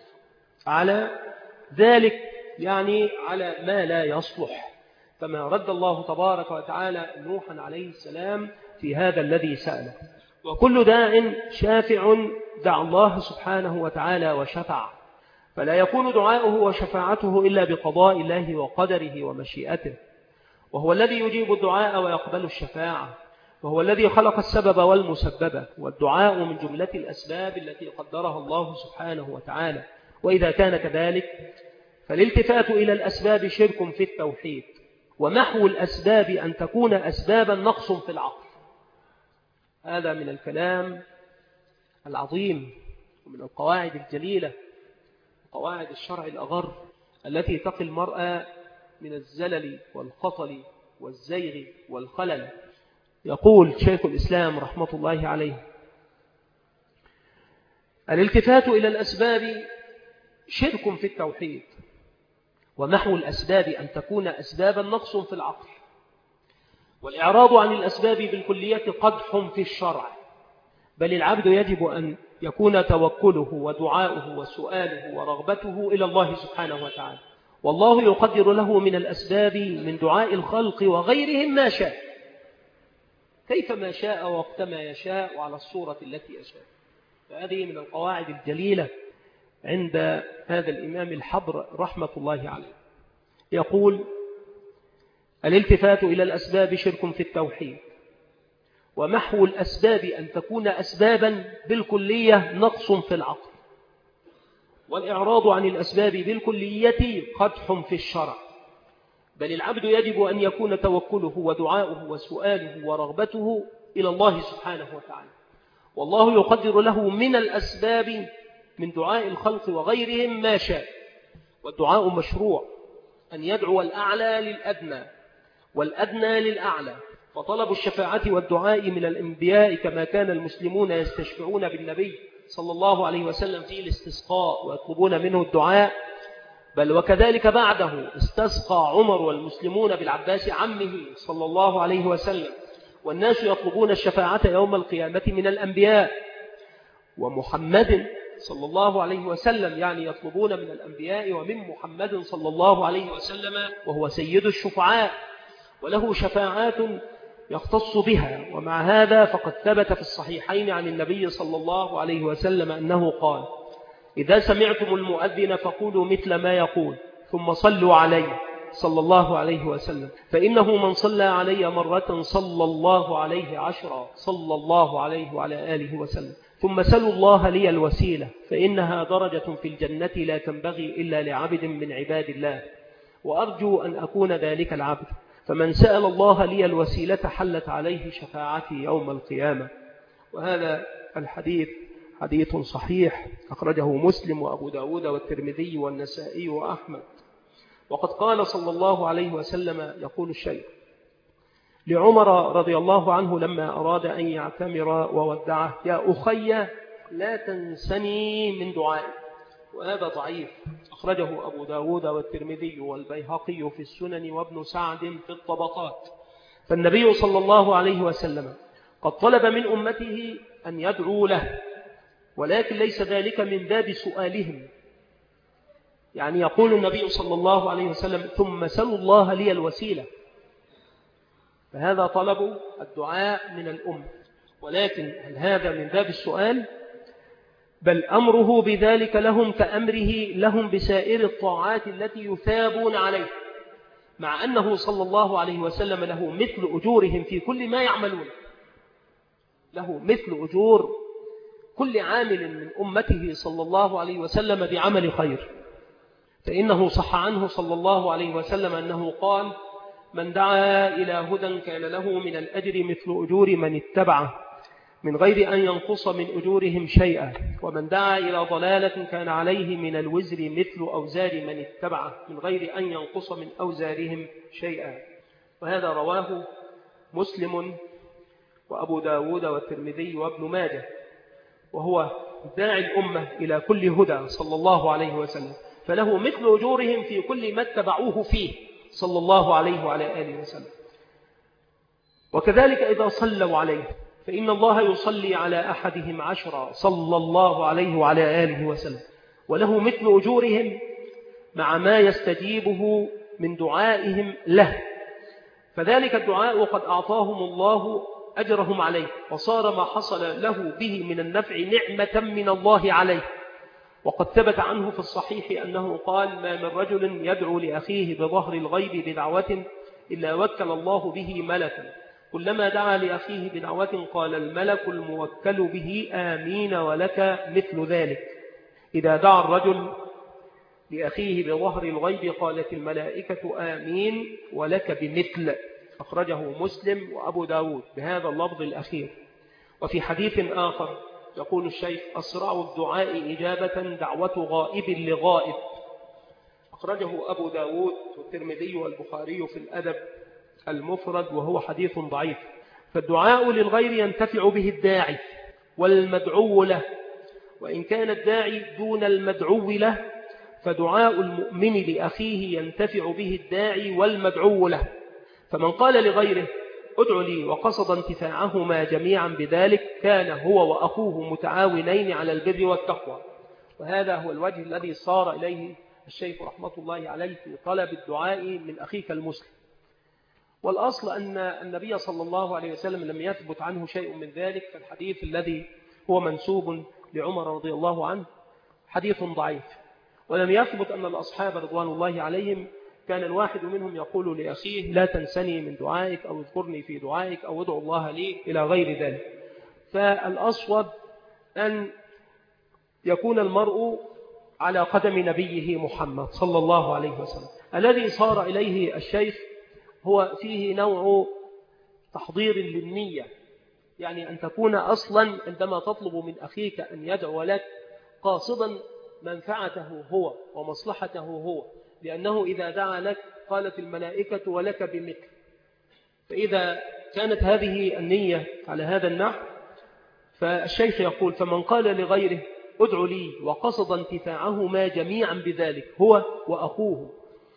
على ذلك، يعني على ما لا يصلح، فما رد الله تبارك وتعالى نوحا عليه السلام في هذا الذي سأله. وكل داع شافع دعا الله سبحانه وتعالى وشفع، فلا يكون دعاؤه وشفاعته إلا بقضاء الله وقدره ومشيئته، وهو الذي يجيب الدعاء ويقبل الشفاعة، وهو الذي خلق السبب والمسبب، والدعاء من جملة الأسباب التي قدرها الله سبحانه وتعالى. وإذا كان كذلك فالالتفات إلى الأسباب شرك في التوحيد، ومحو الأسباب أن تكون أسبابا نقص في العقل. هذا من الكلام العظيم ومن القواعد الجليلة، قواعد الشرع الأغر التي تقي المرأة من الزلل والخطل والزيغ والخلل. يقول شيخ الإسلام رحمة الله عليه الالتفات إلى الأسباب شرك في التوحيد، ومحو الأسباب أن تكون أسبابا نقص في العقل، والإعراض عن الأسباب بالكلية قدح في الشرع، بل العبد يجب أن يكون توكله ودعاؤه وسؤاله ورغبته إلى الله سبحانه وتعالى، والله يقدر له من الأسباب من دعاء الخلق وغيرهم ما شاء، كيف ما شاء وقت ما يشاء وعلى الصورة التي يشاء. فهذه من القواعد الجليلة عند هذا الإمام الحبر رحمة الله عليه. يقول الالتفات إلى الأسباب شرك في التوحيد، ومحو الأسباب أن تكون أسبابا بالكلية نقص في العقل، والإعراض عن الأسباب بالكلية قدح في الشرع، بل العبد يجب أن يكون توكله ودعاؤه وسؤاله ورغبته إلى الله سبحانه وتعالى، والله يقدر له من الأسباب من دعاء الخلق وغيرهم ما شاء، والدعاء مشروع أن يدعو الأعلى للأدنى والأدنى للأعلى، فطلب الشفاعة والدعاء من الأنبياء كما كان المسلمون يستشفعون بالنبي صلى الله عليه وسلم في الاستسقاء ويطلبون منه الدعاء، بل وكذلك بعده استسقى عمر والمسلمون بالعباس عمه صلى الله عليه وسلم، والناس يطلبون الشفاعة يوم القيامة من الأنبياء ومحمد صلى الله عليه وسلم، يعني يطلبون من الأنبياء ومن محمد صلى الله عليه وسلم وهو سيد الشفعاء وله شفاعات يختص بها. ومع هذا فقد ثبت في الصحيحين عن النبي صلى الله عليه وسلم أنه قال: إذا سمعتم المؤذن فقولوا مثل ما يقول ثم صلوا عليه صلى الله عليه وسلم، فإنه من صلى علي مرة صلى الله عليه عشرا صلى الله عليه وعلى آله وسلم. ثم سلوا الله لي الوسيلة فإنها درجة في الجنة لا تنبغي إلا لعبد من عباد الله، وأرجو أن أكون ذلك العبد، فمن سأل الله لي الوسيلة حلت عليه شفاعتي يوم القيامة. وهذا الحديث حديث صحيح أخرجه مسلم وأبو داود والترمذي والنسائي وأحمد. وقد قال صلى الله عليه وسلم يقول الشيخ لعمر رضي الله عنه لما أراد أن يعتمر وودعه: يا أخي لا تنسني من دعائي. وهذا ضعيف، أخرجه أبو داود والترمذي والبيهقي في السنن وابن سعد في الطبقات. فالنبي صلى الله عليه وسلم قد طلب من أمته أن يدعوا له، ولكن ليس ذلك من باب سؤالهم، يعني يقول النبي صلى الله عليه وسلم: ثم سلوا الله لي الوسيلة، فهذا طلب الدعاء من الأمة، ولكن هل هذا من باب السؤال؟ بل أمره بذلك لهم كأمره لهم بسائر الطاعات التي يثابون عليه، مع أنه صلى الله عليه وسلم له مثل أجورهم في كل ما يعملون، له مثل أجور كل عامل من أمته صلى الله عليه وسلم بعمل خير. فإنه صح عنه صلى الله عليه وسلم أنه قال: من دعا إلى هدى كان له من الأجر مثل أجور من اتبعه من غير أن ينقص من أجورهم شيئا، ومن دعا إلى ضلالة كان عليه من الوزر مثل أوزار من اتبعه من غير أن ينقص من أوزارهم شيئا. وهذا رواه مسلم وأبو داود والترمذي وابن ماجه، وهو داعي الأمة إلى كل هدى صلى الله عليه وسلم، فله مثل أجورهم في كل ما اتبعوه فيه صلى الله عليه وعلى آله وسلم. وكذلك إذا صلوا عليه فإن الله يصلي على أحدهم عشرا صلى الله عليه وعلى آله وسلم، وله مثل أجورهم مع ما يستجيبه من دعائهم له، فذلك الدعاء قد أعطاهم الله أجرهم عليه، وصار ما حصل له به من النفع نعمة من الله عليه. وقد ثبت عنه في الصحيح أنه قال: ما من رجل يدعو لأخيه بظهر الغيب بدعوة إلا وكل الله به ملكا، كلما دعا لأخيه بدعوة قال الملك الموكل به آمين ولك مثل ذلك. إذا دعا الرجل لأخيه بظهر الغيب قالت الملائكة آمين ولك بمثل. أخرجه مسلم وأبو داود بهذا اللفظ الأخير. وفي حديث آخر يقول الشيخ: أسرع الدعاء إجابة دعوة غائب لغائب. أخرجه أبو داود والترمذي والبخاري في الأدب المفرد، وهو حديث ضعيف. فالدعاء للغير ينتفع به الداعي والمدعو له، وإن كان الداعي دون المدعو له فدعاء المؤمن لأخيه ينتفع به الداعي والمدعو له. فمن قال لغيره ادع لي وقصد انتفاعهما جميعا بذلك كان هو وأخوه متعاونين على البر والتقوى. وهذا هو الوجه الذي صار إليه الشيخ رحمة الله عليه في طلب الدعاء من أخيك المسلم. والأصل أن النبي صلى الله عليه وسلم لم يثبت عنه شيء من ذلك، فالحديث الذي هو منسوب لعمر رضي الله عنه حديث ضعيف. ولم يثبت أن الأصحاب رضوان الله عليهم كان الواحد منهم يقول لأخيه لا تنسني من دعائك أو اذكرني في دعائك أو ادعو الله لي إلى غير ذلك. فالأصوب أن يكون المرء على قدم نبيه محمد صلى الله عليه وسلم. الذي صار إليه الشيخ هو فيه نوع تحضير للنية، يعني أن تكون أصلا عندما تطلب من أخيك أن يدعو لك قاصدا منفعته هو ومصلحته هو، لأنه إذا دعا لك قالت الملائكة ولك بمثل. فإذا كانت هذه النية على هذا النحو، فالشيخ يقول: فمن قال لغيره ادعو لي وقصد انتفاعهما جميعا بذلك هو وأخوه،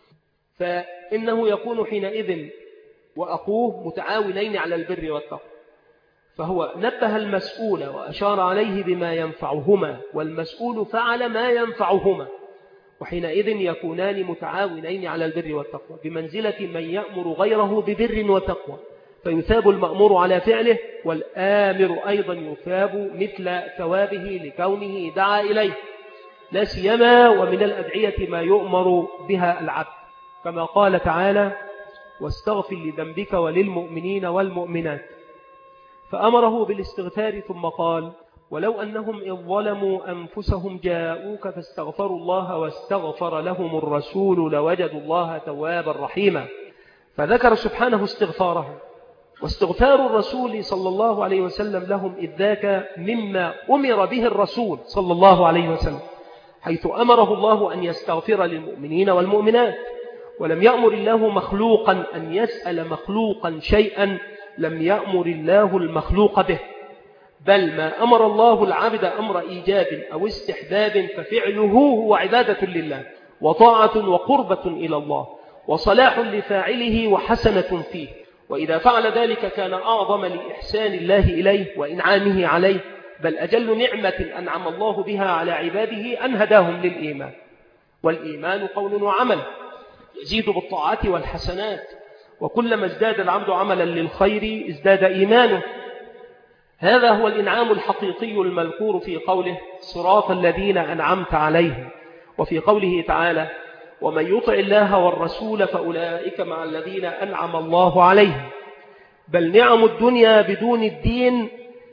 فإنه يكون حينئذ وأخوه متعاونين على البر والتقوى. فهو نبه المسؤول وأشار عليه بما ينفعهما، والمسؤول فعل ما ينفعهما، وحينئذ يكونان متعاونين على البر والتقوى بمنزلة من يأمر غيره ببر وتقوى، فيثاب المأمور على فعله، والآمر أيضا يثاب مثل ثوابه لكونه دعا إليه، لا سيما ومن الأدعية ما يؤمر بها العبد، كما قال تعالى: واستغفر لذنبك وللمؤمنين والمؤمنات، فأمره بالاستغفار ثم قال: ولو أنهم إذ ظلموا أنفسهم جاءوك فاستغفروا الله واستغفر لهم الرسول لوجدوا الله توابا رحيما. فذكر سبحانه استغفاره، واستغفار الرسول صلى الله عليه وسلم لهم إذ ذاك مما أمر به الرسول صلى الله عليه وسلم، حيث أمره الله أن يستغفر للمؤمنين والمؤمنات، ولم يأمر الله مخلوقا أن يسأل مخلوقا شيئا لم يأمر الله المخلوق به، بل ما أمر الله العبد أمر إيجاب أو استحباب ففعله هو عبادة لله وطاعة وقربة إلى الله وصلاح لفاعله وحسنة فيه، وإذا فعل ذلك كان أعظم لإحسان الله إليه وإنعامه عليه، بل أجل نعمة أنعم الله بها على عباده أن هداهم للإيمان. والإيمان قول وعمل يزيد بالطاعات والحسنات، وكلما ازداد العبد عملا للخير ازداد إيمانه. هذا هو الإنعام الحقيقي المذكور في قوله: صراط الذين أنعمت عليهم، وفي قوله تعالى: ومن يطع الله والرسول فأولئك مع الذين أنعم الله عليهم. بل نعم الدنيا بدون الدين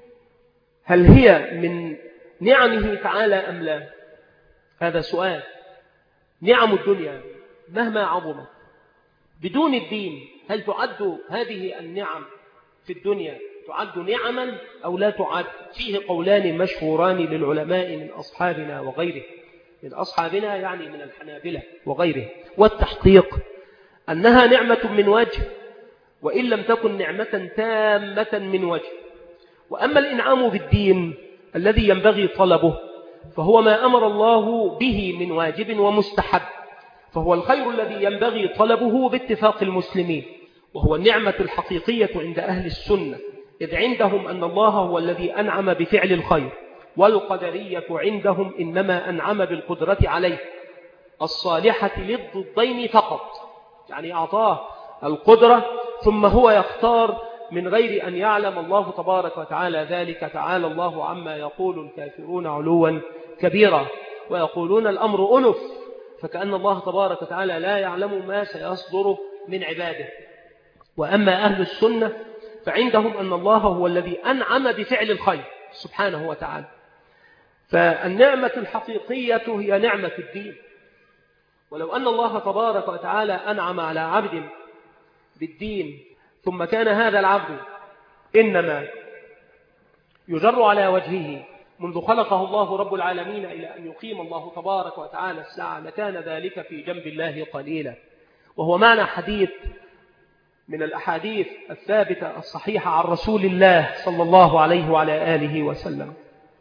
هل هي من نعمه تعالى أم لا؟ هذا سؤال. نعم الدنيا مهما عظمت بدون الدين، هل تعد هذه النعم في الدنيا تعد نعما أو لا تعد؟ فيه قولان مشهوران للعلماء من أصحابنا وغيره، من أصحابنا يعني من الحنابلة وغيره، والتحقيق أنها نعمة من وجه، وإن لم تكن نعمة تامة من وجه. وأما الإنعام بالدين الذي ينبغي طلبه فهو ما أمر الله به من واجب ومستحب، فهو الخير الذي ينبغي طلبه باتفاق المسلمين، وهو النعمة الحقيقية عند أهل السنة، إذ عندهم أن الله هو الذي أنعم بفعل الخير، والقدرية عندهم إنما أنعم بالقدرة عليه الصالحة للضدين فقط، يعني أعطاه القدرة ثم هو يختار من غير أن يعلم الله تبارك وتعالى ذلك. تعالى الله عما يقول الكافرون علوا كبيرا، ويقولون الأمر أنف، فكأن الله تبارك وتعالى لا يعلم ما سيصدر من عباده. وأما أهل السنة فعندهم أن الله هو الذي أنعم بفعل الخير سبحانه وتعالى. فالنعمة الحقيقية هي نعمة الدين. ولو أن الله تبارك وتعالى أنعم على عبد بالدين ثم كان هذا العبد إنما يجر على وجهه منذ خلقه الله رب العالمين إلى أن يقيم الله تبارك وتعالى الساعة، لكان ذلك في جنب الله قليلا. وهو معنى حديث من الأحاديث الثابتة الصحيحة عن رسول الله صلى الله عليه وعلى آله وسلم.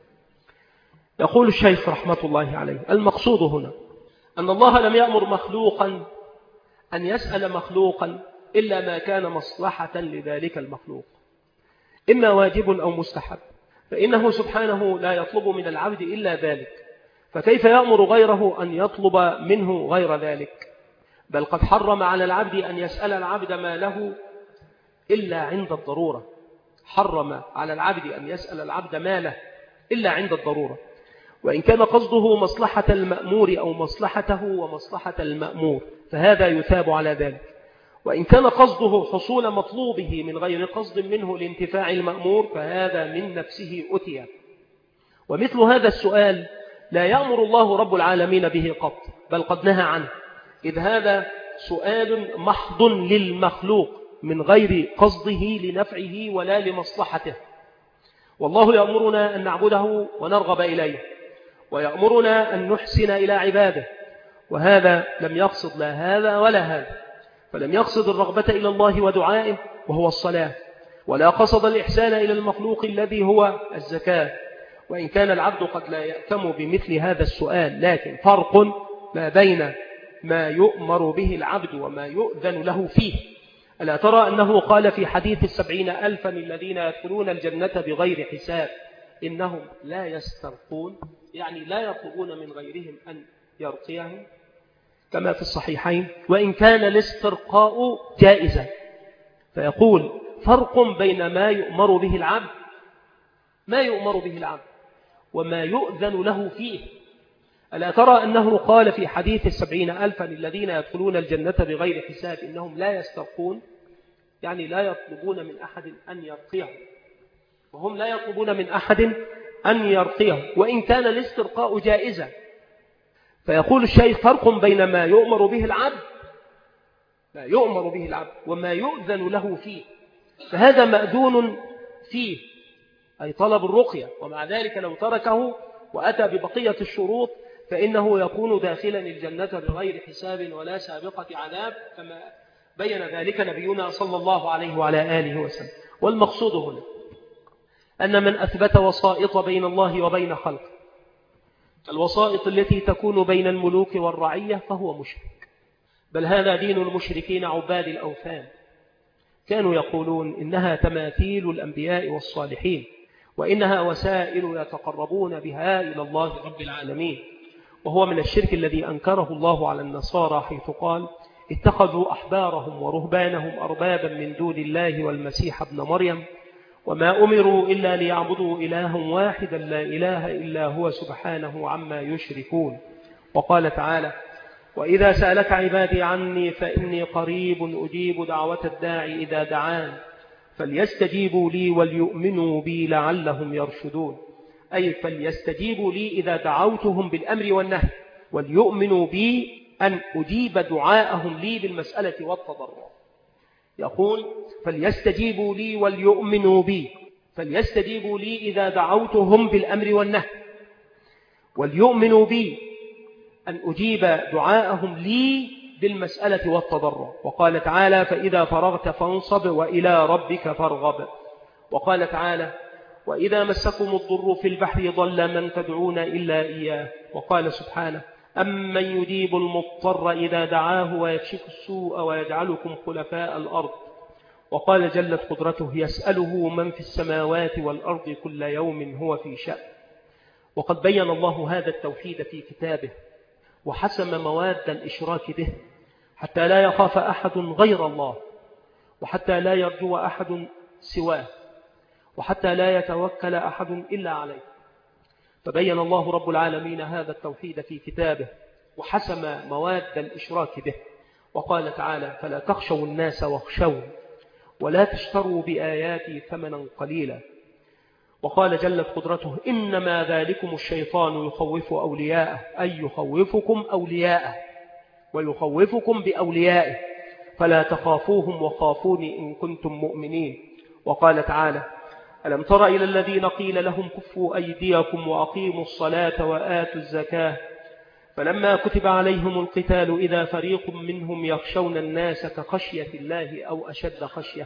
يقول الشيخ رحمة الله عليه: المقصود هنا أن الله لم يأمر مخلوقا أن يسأل مخلوقا إلا ما كان مصلحة لذلك المخلوق، إما واجب أو مستحب، فإنه سبحانه لا يطلب من العبد إلا ذلك، فكيف يأمر غيره أن يطلب منه غير ذلك؟ بل قد حرم على العبد أن يسأل العبد ما له إلا عند الضرورة. حرم على العبد أن يسأل العبد ماله إلا عند الضرورة، وإن كان قصده مصلحة المأمور أو مصلحته ومصلحة المأمور فهذا يثاب على ذلك، وإن كان قصده حصول مطلوبه من غير قصد منه لانتفاع المأمور فهذا من نفسه أتي. ومثل هذا السؤال لا يأمر الله رب العالمين به قط، بل قد نهى عنه، إذ هذا سؤال محض للمخلوق من غير قصده لنفعه ولا لمصلحته. والله يأمرنا أن نعبده ونرغب إليه، ويأمرنا أن نحسن إلى عباده، وهذا لم يقصد لا هذا ولا هذا، فلم يقصد الرغبة إلى الله ودعائه وهو الصلاة، ولا قصد الإحسان إلى المخلوق الذي هو الزكاة، وإن كان العبد قد لا يأتم بمثل هذا السؤال، لكن فرق ما بين ما يؤمر به العبد وما يؤذن له فيه. ألا ترى أنه قال في حديث السبعين ألفا الذين يدخلون الجنة بغير حساب إنهم لا يسترقون، يعني لا يطلبون من غيرهم أن يرقيهم كما في الصحيحين، وإن كان الاسترقاء جائزا. فيقول فرق بين ما يؤمر به العبد ما يؤمر به العبد وما يؤذن له فيه. ألا ترى أنه قال في حديث السبعين ألفا الذين يدخلون الجنة بغير حساب إنهم لا يسترقون، يعني لا يطلبون من أحد أن يرقيهم، وهم لا يطلبون من أحد أن يرقيهم وإن كان الاسترقاء جائزا. فيقول الشيخ فرق بين ما يؤمر به العبد ما يؤمر به العبد وما يؤذن له فيه. فهذا مأذون فيه، أي طلب الرقية، ومع ذلك لو تركه وأتى ببقية الشروط فإنه يكون داخلا الجنة بغير حساب ولا سابقة عذاب، كما بين ذلك نبينا صلى الله عليه وعلى آله وسلم. والمقصود هنا أن من أثبت وسائط بين الله وبين خلقه، الوسائط التي تكون بين الملوك والرعية، فهو مشرك، بل هذا دين المشركين عباد الأوثان. كانوا يقولون إنها تماثيل الأنبياء والصالحين، وإنها وسائل يتقربون بها إلى الله رب العالمين، وهو من الشرك الذي أنكره الله على النصارى حيث قال اتخذوا أحبارهم ورهبانهم أربابا من دون الله والمسيح ابن مريم وما أمروا إلا ليعبدوا إلها واحدا لا إله إلا هو سبحانه عما يشركون. وقال تعالى وإذا سألك عبادي عني فإني قريب أجيب دعوة الداعي إذا دعان فليستجيبوا لي وليؤمنوا بي لعلهم يرشدون، أي فليستجيبوا لي إذا دعوتهم بالأمر والنهي، وليؤمنوا بي أن أجيب دعاءهم لي بالمسألة والتضرع. يقول فليستجيبوا لي وليؤمنوا بي، فليستجيبوا لي إذا دعوتهم بالأمر والنهي، وليؤمنوا بي أن أجيب دعاءهم لي بالمسألة والتضرع. وقال تعالى فإذا فرغت فانصب وإلى ربك فارغب. وقال تعالى وإذا مسكم الضر في البحر ضل من تدعون إلا إياه. وقال سبحانه أمن يجيب المضطر إذا دعاه ويكشف السوء ويجعلكم خلفاء الأرض. وقال جلت قدرته يسأله من في السماوات والأرض كل يوم هو في شأن. وقد بين الله هذا التوحيد في كتابه وحسم مواد الإشراك به حتى لا يخاف أحد غير الله، وحتى لا يرجو أحد سواه، وحتى لا يتوكل أحد إلا عليه. فبين الله رب العالمين هذا التوحيد في كتابه وحسم مواد الإشراك به. وقال تعالى فلا تخشوا الناس واخشون ولا تشتروا بآياتي ثمنا قليلا. وقال جلت قدرته إنما ذلكم الشيطان يخوف أولياءه، أي يخوفكم أولياءه ويخوفكم بأوليائه فلا تخافوهم وخافوني إن كنتم مؤمنين. وقال تعالى ألم تر إلى الذين قيل لهم كفوا أيديكم وأقيموا الصلاة وآتوا الزكاة فلما كتب عليهم القتال إذا فريق منهم يخشون الناس كخشية الله أو أشد خشية.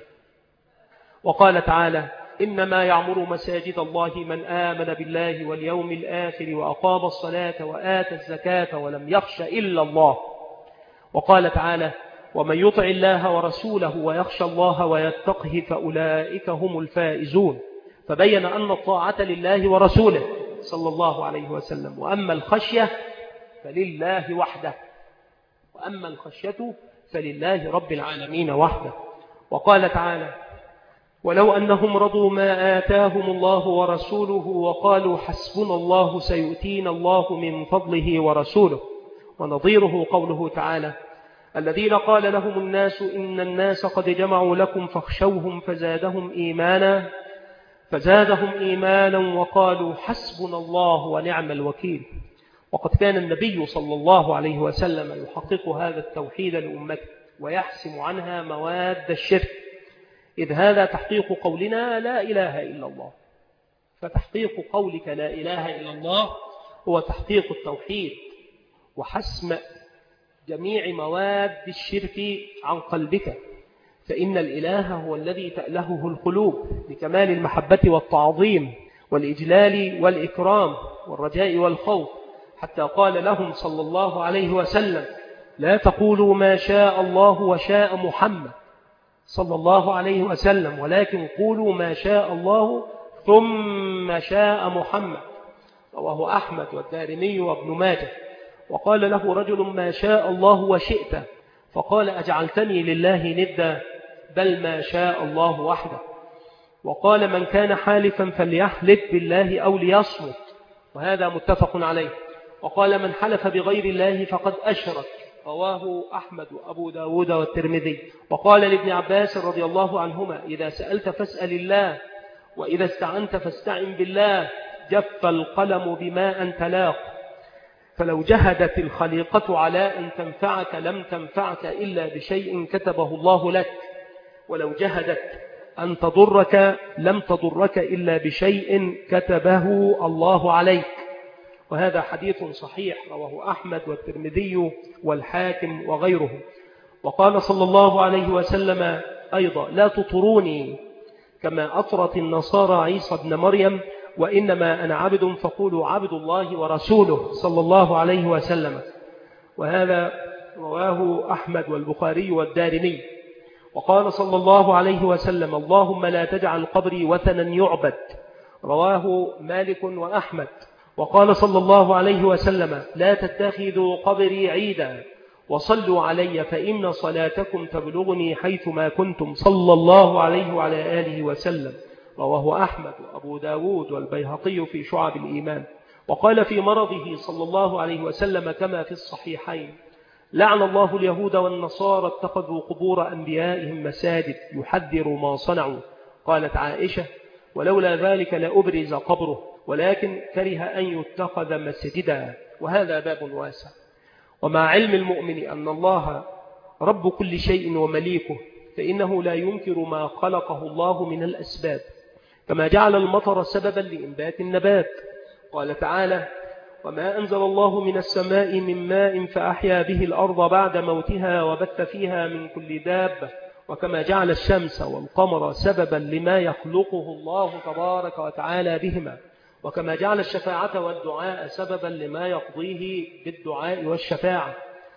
وقال تعالى إنما يعمر مساجد الله من آمن بالله واليوم الآخر وأقام الصلاة وآتى الزكاة ولم يخش إلا الله. وقال تعالى ومن يطع الله ورسوله ويخشى الله ويتقه فأولئك هم الفائزون. فبين أن الطاعة لله ورسوله صلى الله عليه وسلم، وأما الخشية فلله وحده، وأما الخشية فلله رب العالمين وحده. وقال تعالى ولو أنهم رضوا ما آتاهم الله ورسوله وقالوا حسبنا الله سيؤتينا الله من فضله ورسوله. ونظيره قوله تعالى الذين قال لهم الناس إن الناس قد جمعوا لكم فاخشوهم فزادهم إيمانا فزادهم إيمانا وقالوا حسبنا الله ونعم الوكيل. وقد كان النبي صلى الله عليه وسلم يحقق هذا التوحيد لأمته ويحسم عنها مواد الشرك، إذ هذا تحقيق قولنا لا إله إلا الله. فتحقيق قولك لا إله إلا الله هو تحقيق التوحيد وحسم جميع مواد الشرك عن قلبك، فإن الإله هو الذي تألهه القلوب لكمال المحبة والتعظيم والإجلال والإكرام والرجاء والخوف، حتى قال لهم صلى الله عليه وسلم: لا تقولوا ما شاء الله وشاء محمد صلى الله عليه وسلم، ولكن قولوا ما شاء الله ثم شاء محمد. رواه أحمد والدارمي وابن ماجه. وقال له رجل: ما شاء الله وشئت، فقال: أجعلتني لله ندا، بل ما شاء الله وحده. وقال: من كان حالفا فليحلف بالله أو ليصمت، وهذا متفق عليه. وقال: من حلف بغير الله فقد أشرك. رواه أحمد وأبو داود والترمذي. وقال لابن عباس رضي الله عنهما: إذا سألت فاسأل الله، وإذا استعنت فاستعن بالله، جف القلم بما أنت لاق. فلو جهدت الخليقة على أن تنفعك لم تنفعك إلا بشيء كتبه الله لك، ولو جهدت أن تضرك لم تضرك إلا بشيء كتبه الله عليك. وهذا حديث صحيح رواه أحمد والترمذي والحاكم وغيره. وقال صلى الله عليه وسلم أيضا: لا تطروني كما أطرت النصارى عيسى ابن مريم، وإنما أنا عبد فقولوا عبد الله ورسوله صلى الله عليه وسلم. وهذا رواه أحمد والبخاري والدارمي. وقال صلى الله عليه وسلم: اللهم لا تجعل قبري وثنا يعبد. رواه مالك وأحمد. وقال صلى الله عليه وسلم: لا تتخذوا قبري عيدا، وصلوا علي فإن صلاتكم تبلغني حيثما كنتم، صلى الله عليه وعلى آله وسلم. رواه أحمد وأبو داود والبيهقي في شعب الإيمان. وقال في مرضه صلى الله عليه وسلم كما في الصحيحين: لعن الله اليهود والنصارى اتخذوا قبور أنبيائهم مساجد، يحذر ما صنعوا. قالت عائشة: ولولا ذلك لأبرز قبره، ولكن كره أن يتخذ مسجدا. وهذا باب واسع. ومع علم المؤمن أن الله رب كل شيء ومليكه، فإنه لا ينكر ما خلقه الله من الأسباب، كما جعل المطر سببا لإنبات النبات. قال تعالى: وما أنزل الله من السماء من ماء فأحيا به الأرض بعد موتها وبث فيها من كل دابة. وكما جعل الشمس والقمر سببا لما يخلقه الله تبارك وتعالى بهما. وكما جعل الشفاعة والدعاء سببا لما يقضيه بالدعاء والشفاعة،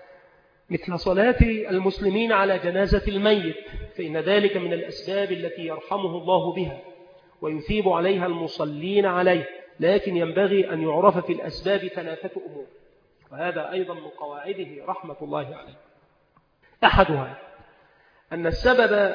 مثل صلاة المسلمين على جنازة الميت، فإن ذلك من الأسباب التي يرحمه الله بها ويثيب عليها المصلين عليه. لكن ينبغي أن يعرف في الأسباب ثلاثة أمور، وهذا أيضا من قواعده رحمة الله عليه. أحدها أن السبب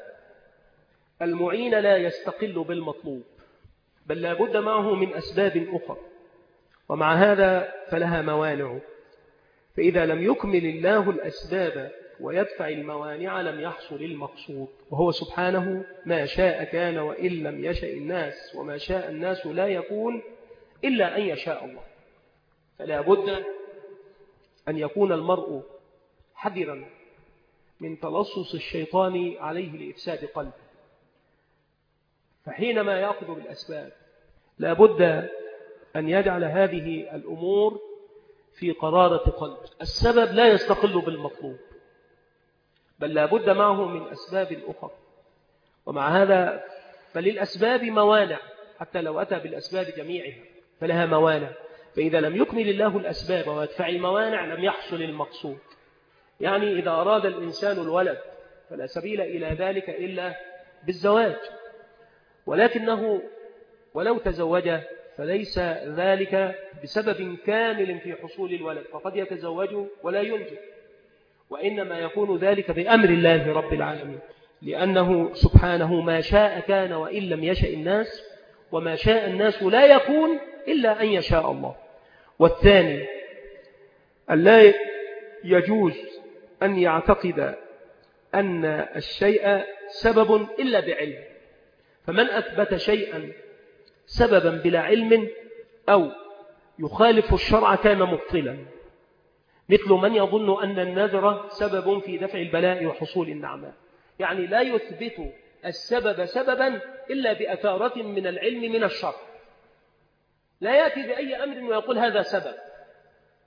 المعين لا يستقل بالمطلوب، بل لا بد معه من أسباب أخرى، ومع هذا فلها موانع. فإذا لم يكمل الله الأسباب ويدفع الموانع لم يحصل المقصود، وهو سبحانه ما شاء كان وإن لم يشأ الناس، وما شاء الناس لا يكون إلا أن يشاء الله. فلا بد أن يكون المرء حذرا من تلصص الشيطان عليه لإفساد قلبه، فحينما يأخذ بالأسباب لا بد أن يجعل هذه الأمور في قرارة قلب. السبب لا يستقل بالمطلوب، بل لا بد معه من أسباب أخرى، ومع هذا فللأسباب موانع، حتى لو أتى بالأسباب جميعها فلها موانع. فإذا لم يكمل الله الأسباب ويدفع الموانع لم يحصل المقصود. يعني إذا أراد الإنسان الولد فلا سبيل إلى ذلك إلا بالزواج، ولكنه ولو تزوج فليس ذلك بسبب كامل في حصول الولد، فقد يتزوج ولا ينجب، وإنما يكون ذلك بأمر الله رب العالمين، لأنه سبحانه ما شاء كان وإن لم يشأ الناس، وما شاء الناس لا يكون إلا أن يشاء الله. والثاني أن لا يجوز أن يعتقد أن الشيء سبب إلا بعلم، فمن أثبت شيئا سببا بلا علم أو يخالف الشرع كان مبطلا، مثل من يظن أن النذر سبب في دفع البلاء وحصول النعماء. يعني لا يثبت السبب سببا إلا بأثارة من العلم من الشرع، لا يأتي بأي أمر ويقول هذا سبب.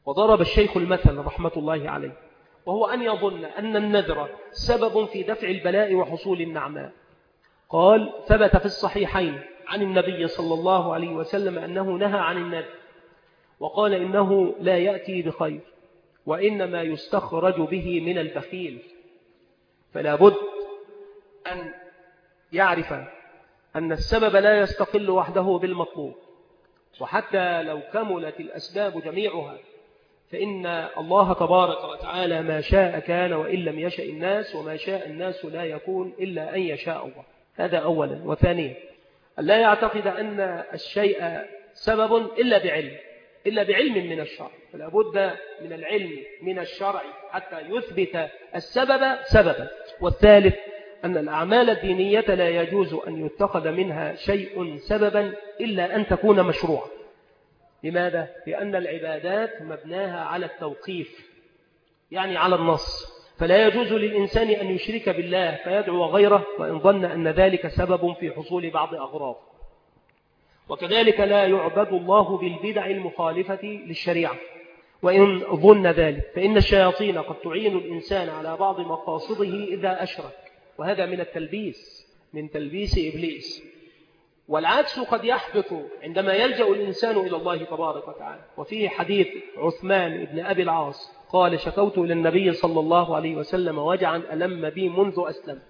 وضرب الشيخ المثل رحمة الله عليه، وهو أن يظن أن النذر سبب في دفع البلاء وحصول النعماء. قال: ثبت في الصحيحين عن النبي صلى الله عليه وسلم أنه نهى عن النذر، وقال إنه لا يأتي بخير، وإنما يستخرج به من البخيل. فلا بد أن يعرف أن السبب لا يستقل وحده بالمطلوب، وحتى لو كملت الأسباب جميعها فإن الله تبارك وتعالى ما شاء كان وإن لم يشأ الناس، وما شاء الناس لا يكون إلا أن يشاء الله. هذا أولا. وثانيا أن لا يعتقد أن الشيء سبب إلا بعلم إلا بعلم من الشرع، فلا بد من العلم من الشرع حتى يثبت السبب سببا. والثالث أن الأعمال الدينية لا يجوز أن يتخذ منها شيء سببا إلا أن تكون مشروعة. لماذا؟ لأن العبادات مبناها على التوقيف، يعني على النص، فلا يجوز للإنسان أن يشرك بالله فيدعو غيره وإن ظن أن ذلك سبب في حصول بعض أغراض. وكذلك لا يعبد الله بالبدع المخالفة للشريعة وإن ظن ذلك، فإن الشياطين قد تعين الإنسان على بعض مقاصده إذا أشرك، وهذا من التلبيس، من تلبيس إبليس. والعكس قد يحدث عندما يلجأ الإنسان إلى الله تبارك وتعالى. وفيه حديث عثمان بن أبي العاص قال: شكوت إلى النبي صلى الله عليه وسلم وجعا ألم بي منذ أسلمت.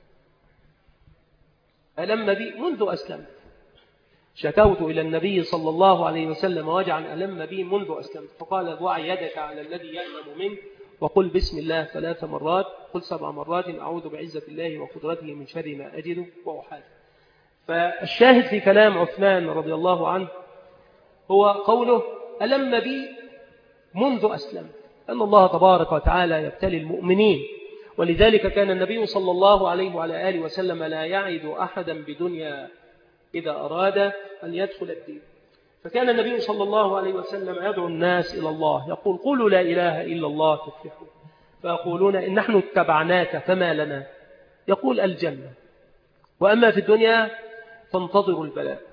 ألم بي منذ أسلمت شكوت إلى النبي صلى الله عليه وسلم وجعا ألم بي منذ أسلمت، فقال: ضع يدك على الذي يألم منه وقل بسم الله ثلاث مرات، قل سبع مرات أعوذ بعزة الله وقدرته من شر ما أجد وأحاذر. فالشاهد في كلام عثمان رضي الله عنه هو قوله: ألم بي منذ أسلمت، أن الله تبارك وتعالى يبتلي المؤمنين. ولذلك كان النبي صلى الله عليه وعلى آله وسلم لا يعد أحدا بدنيا إذا أراد أن يدخل الدين. فكان النبي صلى الله عليه وسلم يدعو الناس إلى الله، يقول: قولوا لا إله إلا الله تفلحوا. فيقولون: إن نحن اتبعناك فما لنا؟ يقول: الجنة. وأما في الدنيا فانتظروا البلاء،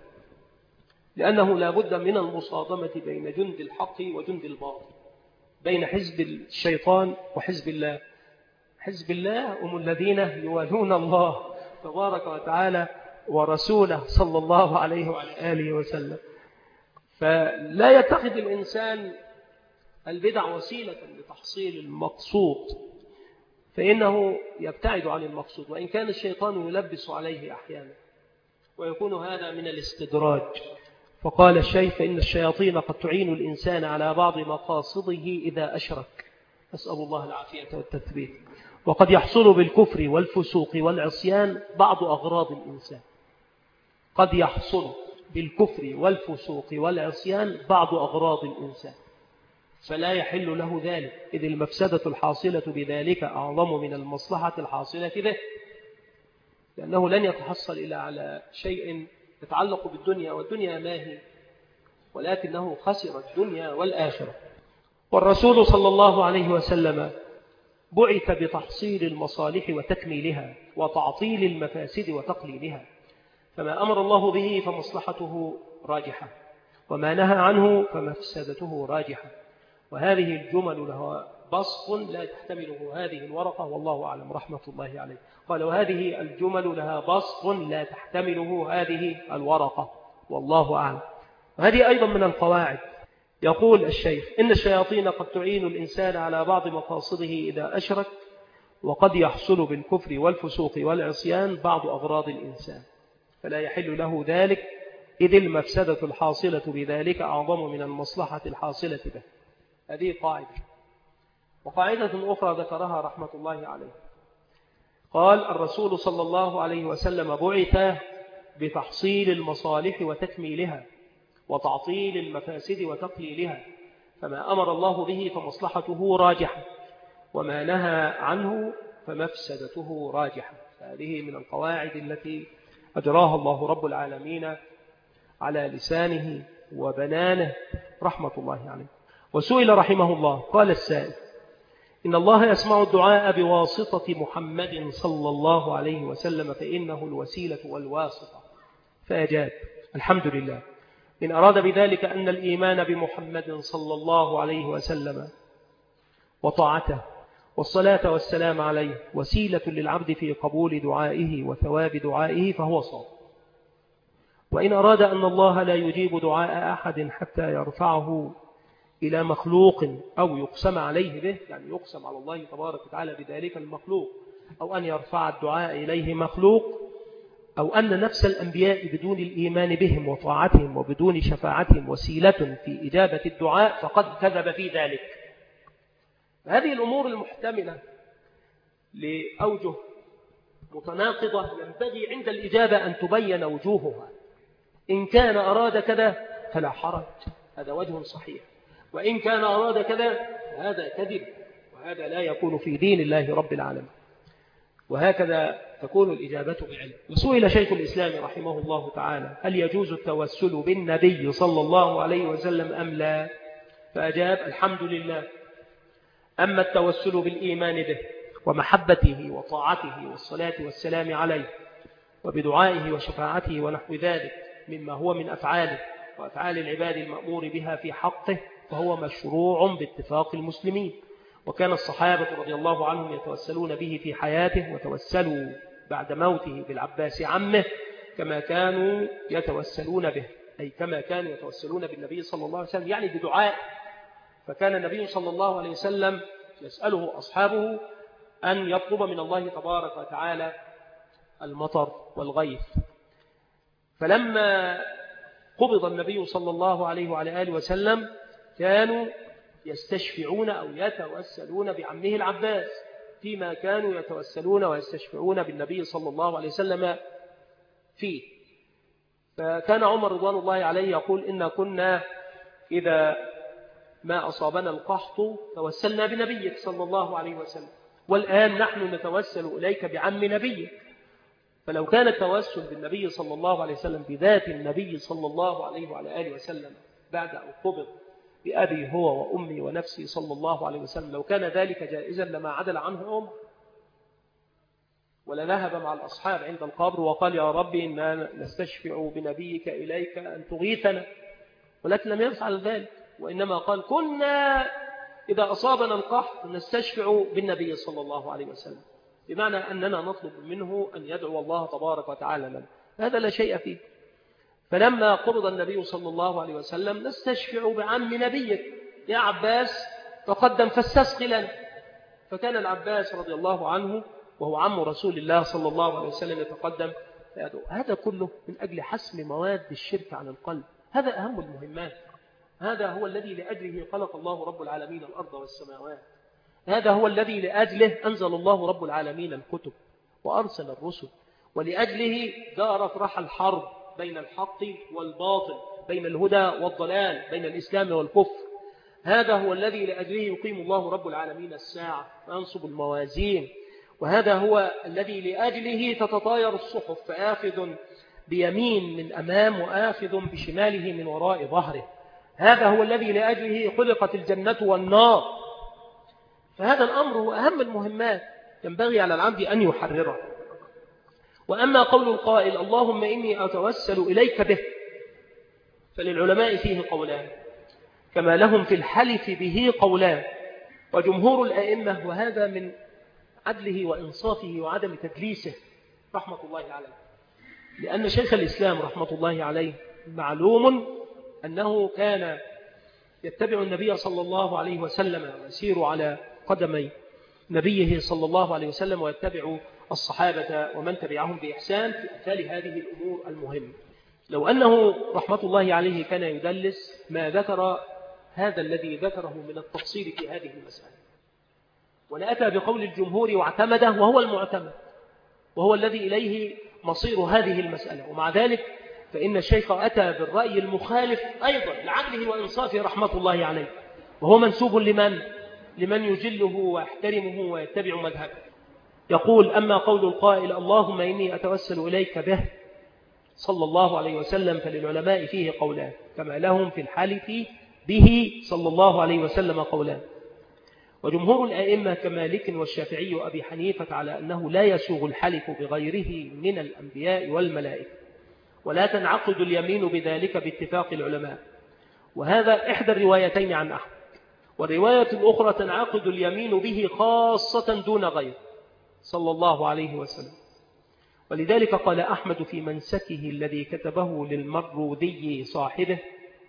لأنه لا بد من المصادمة بين جند الحق وجند الباطل، بين حزب الشيطان وحزب الله. حزب الله هم الذين يوالون الله تبارك وتعالى ورسوله صلى الله عليه وعلى آله وسلم. فلا يتخذ الإنسان البدع وسيلة لتحصيل المقصود، فإنه يبتعد عن المقصود، وإن كان الشيطان يلبس عليه أحيانا، ويكون هذا من الاستدراج. فقال الشيخ: فإن الشياطين قد تعين الإنسان على بعض مقاصده إذا أشرك، نسأل الله العافية والتثبيت. وقد يحصل بالكفر والفسوق والعصيان بعض أغراض الإنسان، قد يحصل بالكفر والفسوق والعصيان بعض أغراض الإنسان، فلا يحل له ذلك، إذ المفسدة الحاصلة بذلك أعظم من المصلحة الحاصلة به، لأنه لن يتحصل إلا على شيء يتعلق بالدنيا، والدنيا ما هي، ولكنه خسر الدنيا والآخرة. والرسول صلى الله عليه وسلم بعث بتحصيل المصالح وتكميلها، وتعطيل المفاسد وتقليلها، فما أمر الله به فمصلحته راجحة، وما نهى عنه فمفسدته راجحة. وهذه الجمل لها بسط لا تحتمله هذه الورقة، والله أعلم رحمة الله عليه. قال: وهذه الجمل لها بسط لا تحتمله هذه الورقة، والله أعلم. وهذه أيضا من القواعد. يقول الشيخ: إن الشياطين قد تعين الإنسان على بعض مقاصده إذا أشرك، وقد يحصل بالكفر والفسوق والعصيان بعض أغراض الإنسان، فلا يحل له ذلك، إذ المفسدة الحاصلة بذلك أعظم من المصلحة الحاصلة به. هذه قاعدة. وقاعدة أخرى ذكرها رحمة الله عليه، قال: الرسول صلى الله عليه وسلم بعث بتحصيل المصالح وتكميلها، وتعطيل المفاسد وتقليلها، فما أمر الله به فمصلحته راجحة، وما نهى عنه فمفسدته راجحة. هذه من القواعد التي أجراها الله رب العالمين على لسانه وبنانه رحمة الله عليه. وسئل رحمه الله، قال السائل: إن الله يسمع الدعاء بواسطة محمد صلى الله عليه وسلم، فإنه الوسيلة والواسطة. فأجاب: الحمد لله، إن أراد بذلك أن الإيمان بمحمد صلى الله عليه وسلم وطاعته والصلاة والسلام عليه وسيلة للعبد في قبول دعائه وثواب دعائه فهو صادق. وإن أراد أن الله لا يجيب دعاء أحد حتى يرفعه إلى مخلوق أو يقسم عليه به، يعني يقسم على الله تبارك وتعالى بذلك المخلوق، أو أن يرفع الدعاء إليه مخلوق، أو أن نفس الأنبياء بدون الإيمان بهم وطاعتهم وبدون شفاعتهم وسيلة في إجابة الدعاء فقد كذب في ذلك. هذه الأمور المحتملة لأوجه متناقضة ينبغي عند الإجابة أن تبين وجوهها. إن كان أراد كذا فلا حرج، هذا وجه صحيح، وإن كان أراد كذا هذا كذب، وهذا لا يكون في دين الله رب العالمين. وهكذا تكون الإجابة بعلم. وسئل شيخ الإسلام رحمه الله تعالى: هل يجوز التوسل بالنبي صلى الله عليه وسلم أم لا؟ فأجاب: الحمد لله. أما التوسل بالإيمان به ومحبته وطاعته والصلاة والسلام عليه وبدعائه وشفاعته ونحو ذلك مما هو من أفعاله وأفعال العباد المأمور بها في حقه فهو مشروع باتفاق المسلمين. وكان الصحابة رضي الله عنهم يتوسلون به في حياته، وتوسلوا بعد موته بالعباس عمه كما كانوا يتوسلون به، أي كما كانوا يتوسلون بالنبي صلى الله عليه وسلم، يعني بدعاء. فكان النبي صلى الله عليه وسلم يسأله أصحابه أن يطلب من الله تبارك وتعالى المطر والغيث. فلما قبض النبي صلى الله عليه وعلى آله وسلم كانوا يستشفعون أو يتوسلون بعمه العباس فيما كانوا يتوسلون ويستشفعون بالنبي صلى الله عليه وسلم فيه. فكان عمر رضوان الله عليه يقول: إن كنا إذا ما أصابنا القحط توسلنا بنبيك صلى الله عليه وسلم، والآن نحن نتوسل إليك بعم نبيك. فلو كان التوسل بالنبي صلى الله عليه وسلم بذات النبي صلى الله عليه وعلى آله وسلم بعد أن قبض بأبي هو وأمي ونفسي صلى الله عليه وسلم، لو كان ذلك جائزا لما عدل عنه عمر، ولا ذهب مع الأصحاب عند القبر وقال: يا ربي إننا نستشفع بنبيك إليك أن تغيثنا، ولكن لم يفعل ذلك، وإنما قال: كنا إذا أصابنا القحط نستشفع بالنبي صلى الله عليه وسلم، بمعنى أننا نطلب منه أن يدعو الله تبارك وتعالى لنا، هذا لا شيء فيه. فلما قبض النبي صلى الله عليه وسلم نستشفع بعم نبيك يا عباس تقدم فاستسقي لنا. فكان العباس رضي الله عنه وهو عم رسول الله صلى الله عليه وسلم يتقدم فيدعو. هذا كله من أجل حسم مواد الشرك عن القلب، هذا أهم المهمات، هذا هو الذي لأجله خلق الله رب العالمين الأرض والسماوات، هذا هو الذي لأجله أنزل الله رب العالمين الكتب وأرسل الرسل، ولأجله دارت رحى الحرب بين الحق والباطل، بين الهدى والضلال، بين الإسلام والكفر. هذا هو الذي لأجله يقيم الله رب العالمين الساعة وينصب الموازين، وهذا هو الذي لأجله تتطاير الصحف، فآخذ بيمين من أمام وآخذ بشماله من وراء ظهره. هذا هو الذي لأجله خلقت الجنة والنار. فهذا الأمر هو أهم المهمات ينبغي على العبد أن يحرره. وأما قول القائل: اللهم إني أتوسل إليك به، فللعلماء فيه قولان، كما لهم في الحلف به قولان. وجمهور الأئمة، وهذا من عدله وإنصافه وعدم تدليسه رحمة الله عليه، لأن شيخ الإسلام رحمة الله عليه معلوم أنه كان يتبع النبي صلى الله عليه وسلم ويسير على قدمي نبيه صلى الله عليه وسلم، ويتبع الصحابة ومن تبعهم بإحسان في أمثال هذه الأمور المهمة. لو أنه رحمة الله عليه كان يدلس ما ذكر هذا الذي ذكره من التفصيل في هذه المسألة، ونأتى بقول الجمهور واعتمده، وهو المعتمد وهو الذي إليه مصير هذه المسألة. ومع ذلك فإن الشيخ أتى بالرأي المخالف أيضا لعدله وإنصافه رحمة الله عليه، وهو منسوب لمن؟ لمن يجله ويحترمه ويتبع مذهبه. يقول: أما قول القائل اللهم إني أتوسل إليك به صلى الله عليه وسلم فللعلماء فيه قولان، كما لهم في الحلف به صلى الله عليه وسلم قولان. وجمهور الأئمة كمالك والشافعي وأبي حنيفة على أنه لا يسوغ الحلف بغيره من الأنبياء والملائكة، ولا تنعقد اليمين بذلك باتفاق العلماء. وهذا إحدى الروايتين عن أحمد. والرواية الأخرى تنعقد اليمين به خاصة دون غير صلى الله عليه وسلم. ولذلك قال أحمد في منسكه الذي كتبه للمروذي صاحبه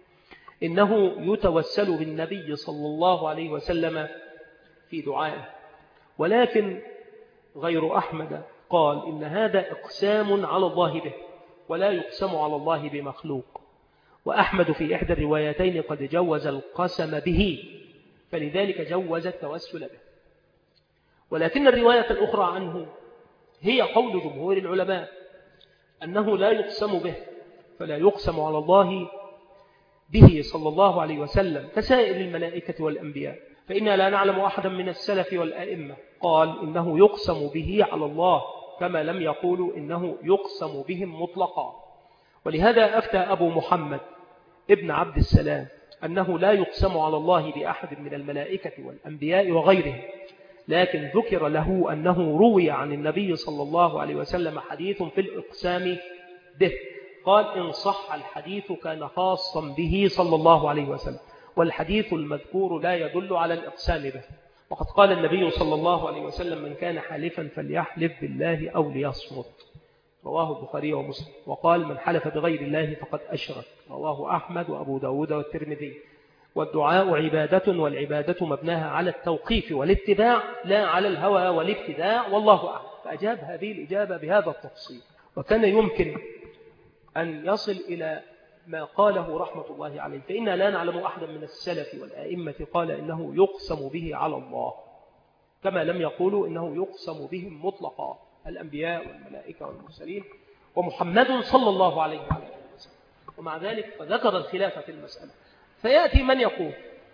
إنه يتوسل بالنبي صلى الله عليه وسلم في دعائه. ولكن غير أحمد قال إن هذا إقسام على الله به ولا يقسم على الله بمخلوق. وأحمد في إحدى الروايتين قد جوز القسم به، فلذلك جوز التوسل به. ولكن الرواية الأخرى عنه هي قول جمهور العلماء أنه لا يقسم به، فلا يقسم على الله به صلى الله عليه وسلم كسائر الملائكة والأنبياء. فإنا لا نعلم أحدا من السلف والأئمة قال إنه يقسم به على الله، كما لم يقولوا إنه يقسم بهم مطلقا. ولهذا أفتى أبو محمد ابن عبد السلام أنه لا يقسم على الله بأحد من الملائكة والأنبياء وغيرهم، لكن ذكر له أنه روي عن النبي صلى الله عليه وسلم حديث في الإقسام به، قال إن صح الحديث كان خاصا به صلى الله عليه وسلم، والحديث المذكور لا يدل على الإقسام به. وقد قال النبي صلى الله عليه وسلم من كان حالفا فليحلف بالله أو ليصمت، رواه البخاري ومسلم. وقال من حلف بغير الله فقد أشرك، رواه أحمد وأبو داود والترمذي. والدعاء عبادة، والعبادة مبناها على التوقيف والاتباع لا على الهوى والابتداع، والله أعلم. فأجاب هذه الإجابة بهذا التفصيل. وكان يمكن أن يصل إلى ما قاله رحمة الله عليه، فإنا لا نعلم أحدا من السلف والآئمة قال إنه يقسم به على الله، كما لم يقولوا إنه يقسم بهم مطلقا، الأنبياء والملائكة والمرسلين ومحمد صلى الله عليه وسلم. ومع ذلك فذكر الخلاف في المسألة. فيأتي من يقول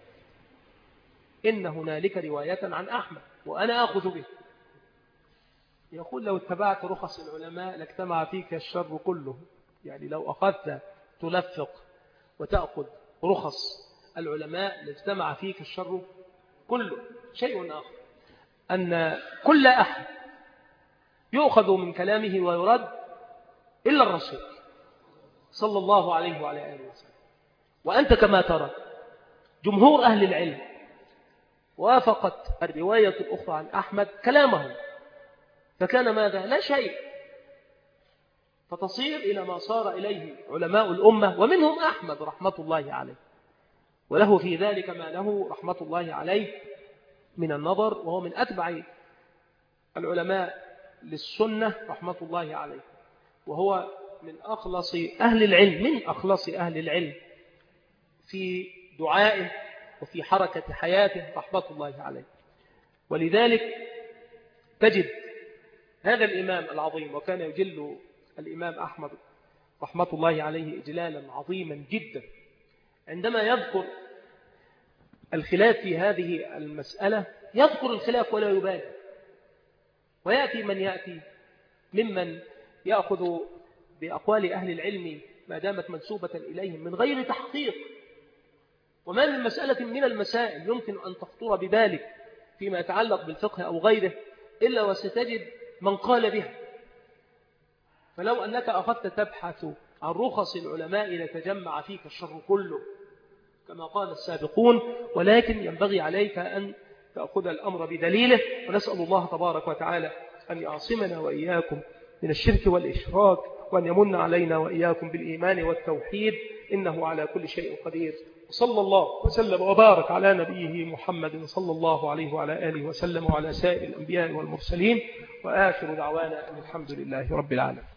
إن هنالك رواية عن أحمد وأنا أخذ به، يقول لو اتبعت رخص العلماء لاجتمع فيك الشر كله. يعني لو أخذت تلفق وتأخذ رخص العلماء لاجتمع فيك الشر كله. شيء آخر أن كل أحد يؤخذ من كلامه ويرد إلا الرسول صلى الله عليه وعلى آله وسلم. وأنت كما ترى جمهور أهل العلم وافقت الرواية الأخرى عن أحمد كلامه، فكان ماذا؟ لا شيء. فتصير إلى ما صار إليه علماء الأمة ومنهم أحمد رحمة الله عليه، وله في ذلك ما له رحمة الله عليه من النظر، وهو من أتبع العلماء للسنة رحمة الله عليه، وهو من أخلص أهل العلم من أخلص أهل العلم في دعائه وفي حركة حياته رحمة الله عليه. ولذلك تجد هذا الإمام العظيم، وكان يجل الإمام أحمد رحمة الله عليه إجلالا عظيما جدا، عندما يذكر الخلاف في هذه المسألة يذكر الخلاف ولا يبالي، ويأتي من يأتي ممن يأخذ بأقوال أهل العلم ما دامت منسوبة إليهم من غير تحقيق. وما من مسألة من المسائل يمكن أن تخطر ببالك فيما يتعلق بالفقه أو غيره إلا وستجد من قال بها. فلو أنك أخذت تبحث عن رخص العلماء لتجمع فيك الشر كله كما قال السابقون، ولكن ينبغي عليك أن تأخذ الأمر بدليله. ونسأل الله تبارك وتعالى أن يعصمنا وإياكم من الشرك والإشراك، وأن يمن علينا وإياكم بالإيمان والتوحيد، إنه على كل شيء قدير. صلى الله وسلم وبارك على نبيه محمد صلى الله عليه وعلى آله وسلم وعلى سائر الأنبياء والمرسلين، وآخر دعوانا أن الحمد لله رب العالمين.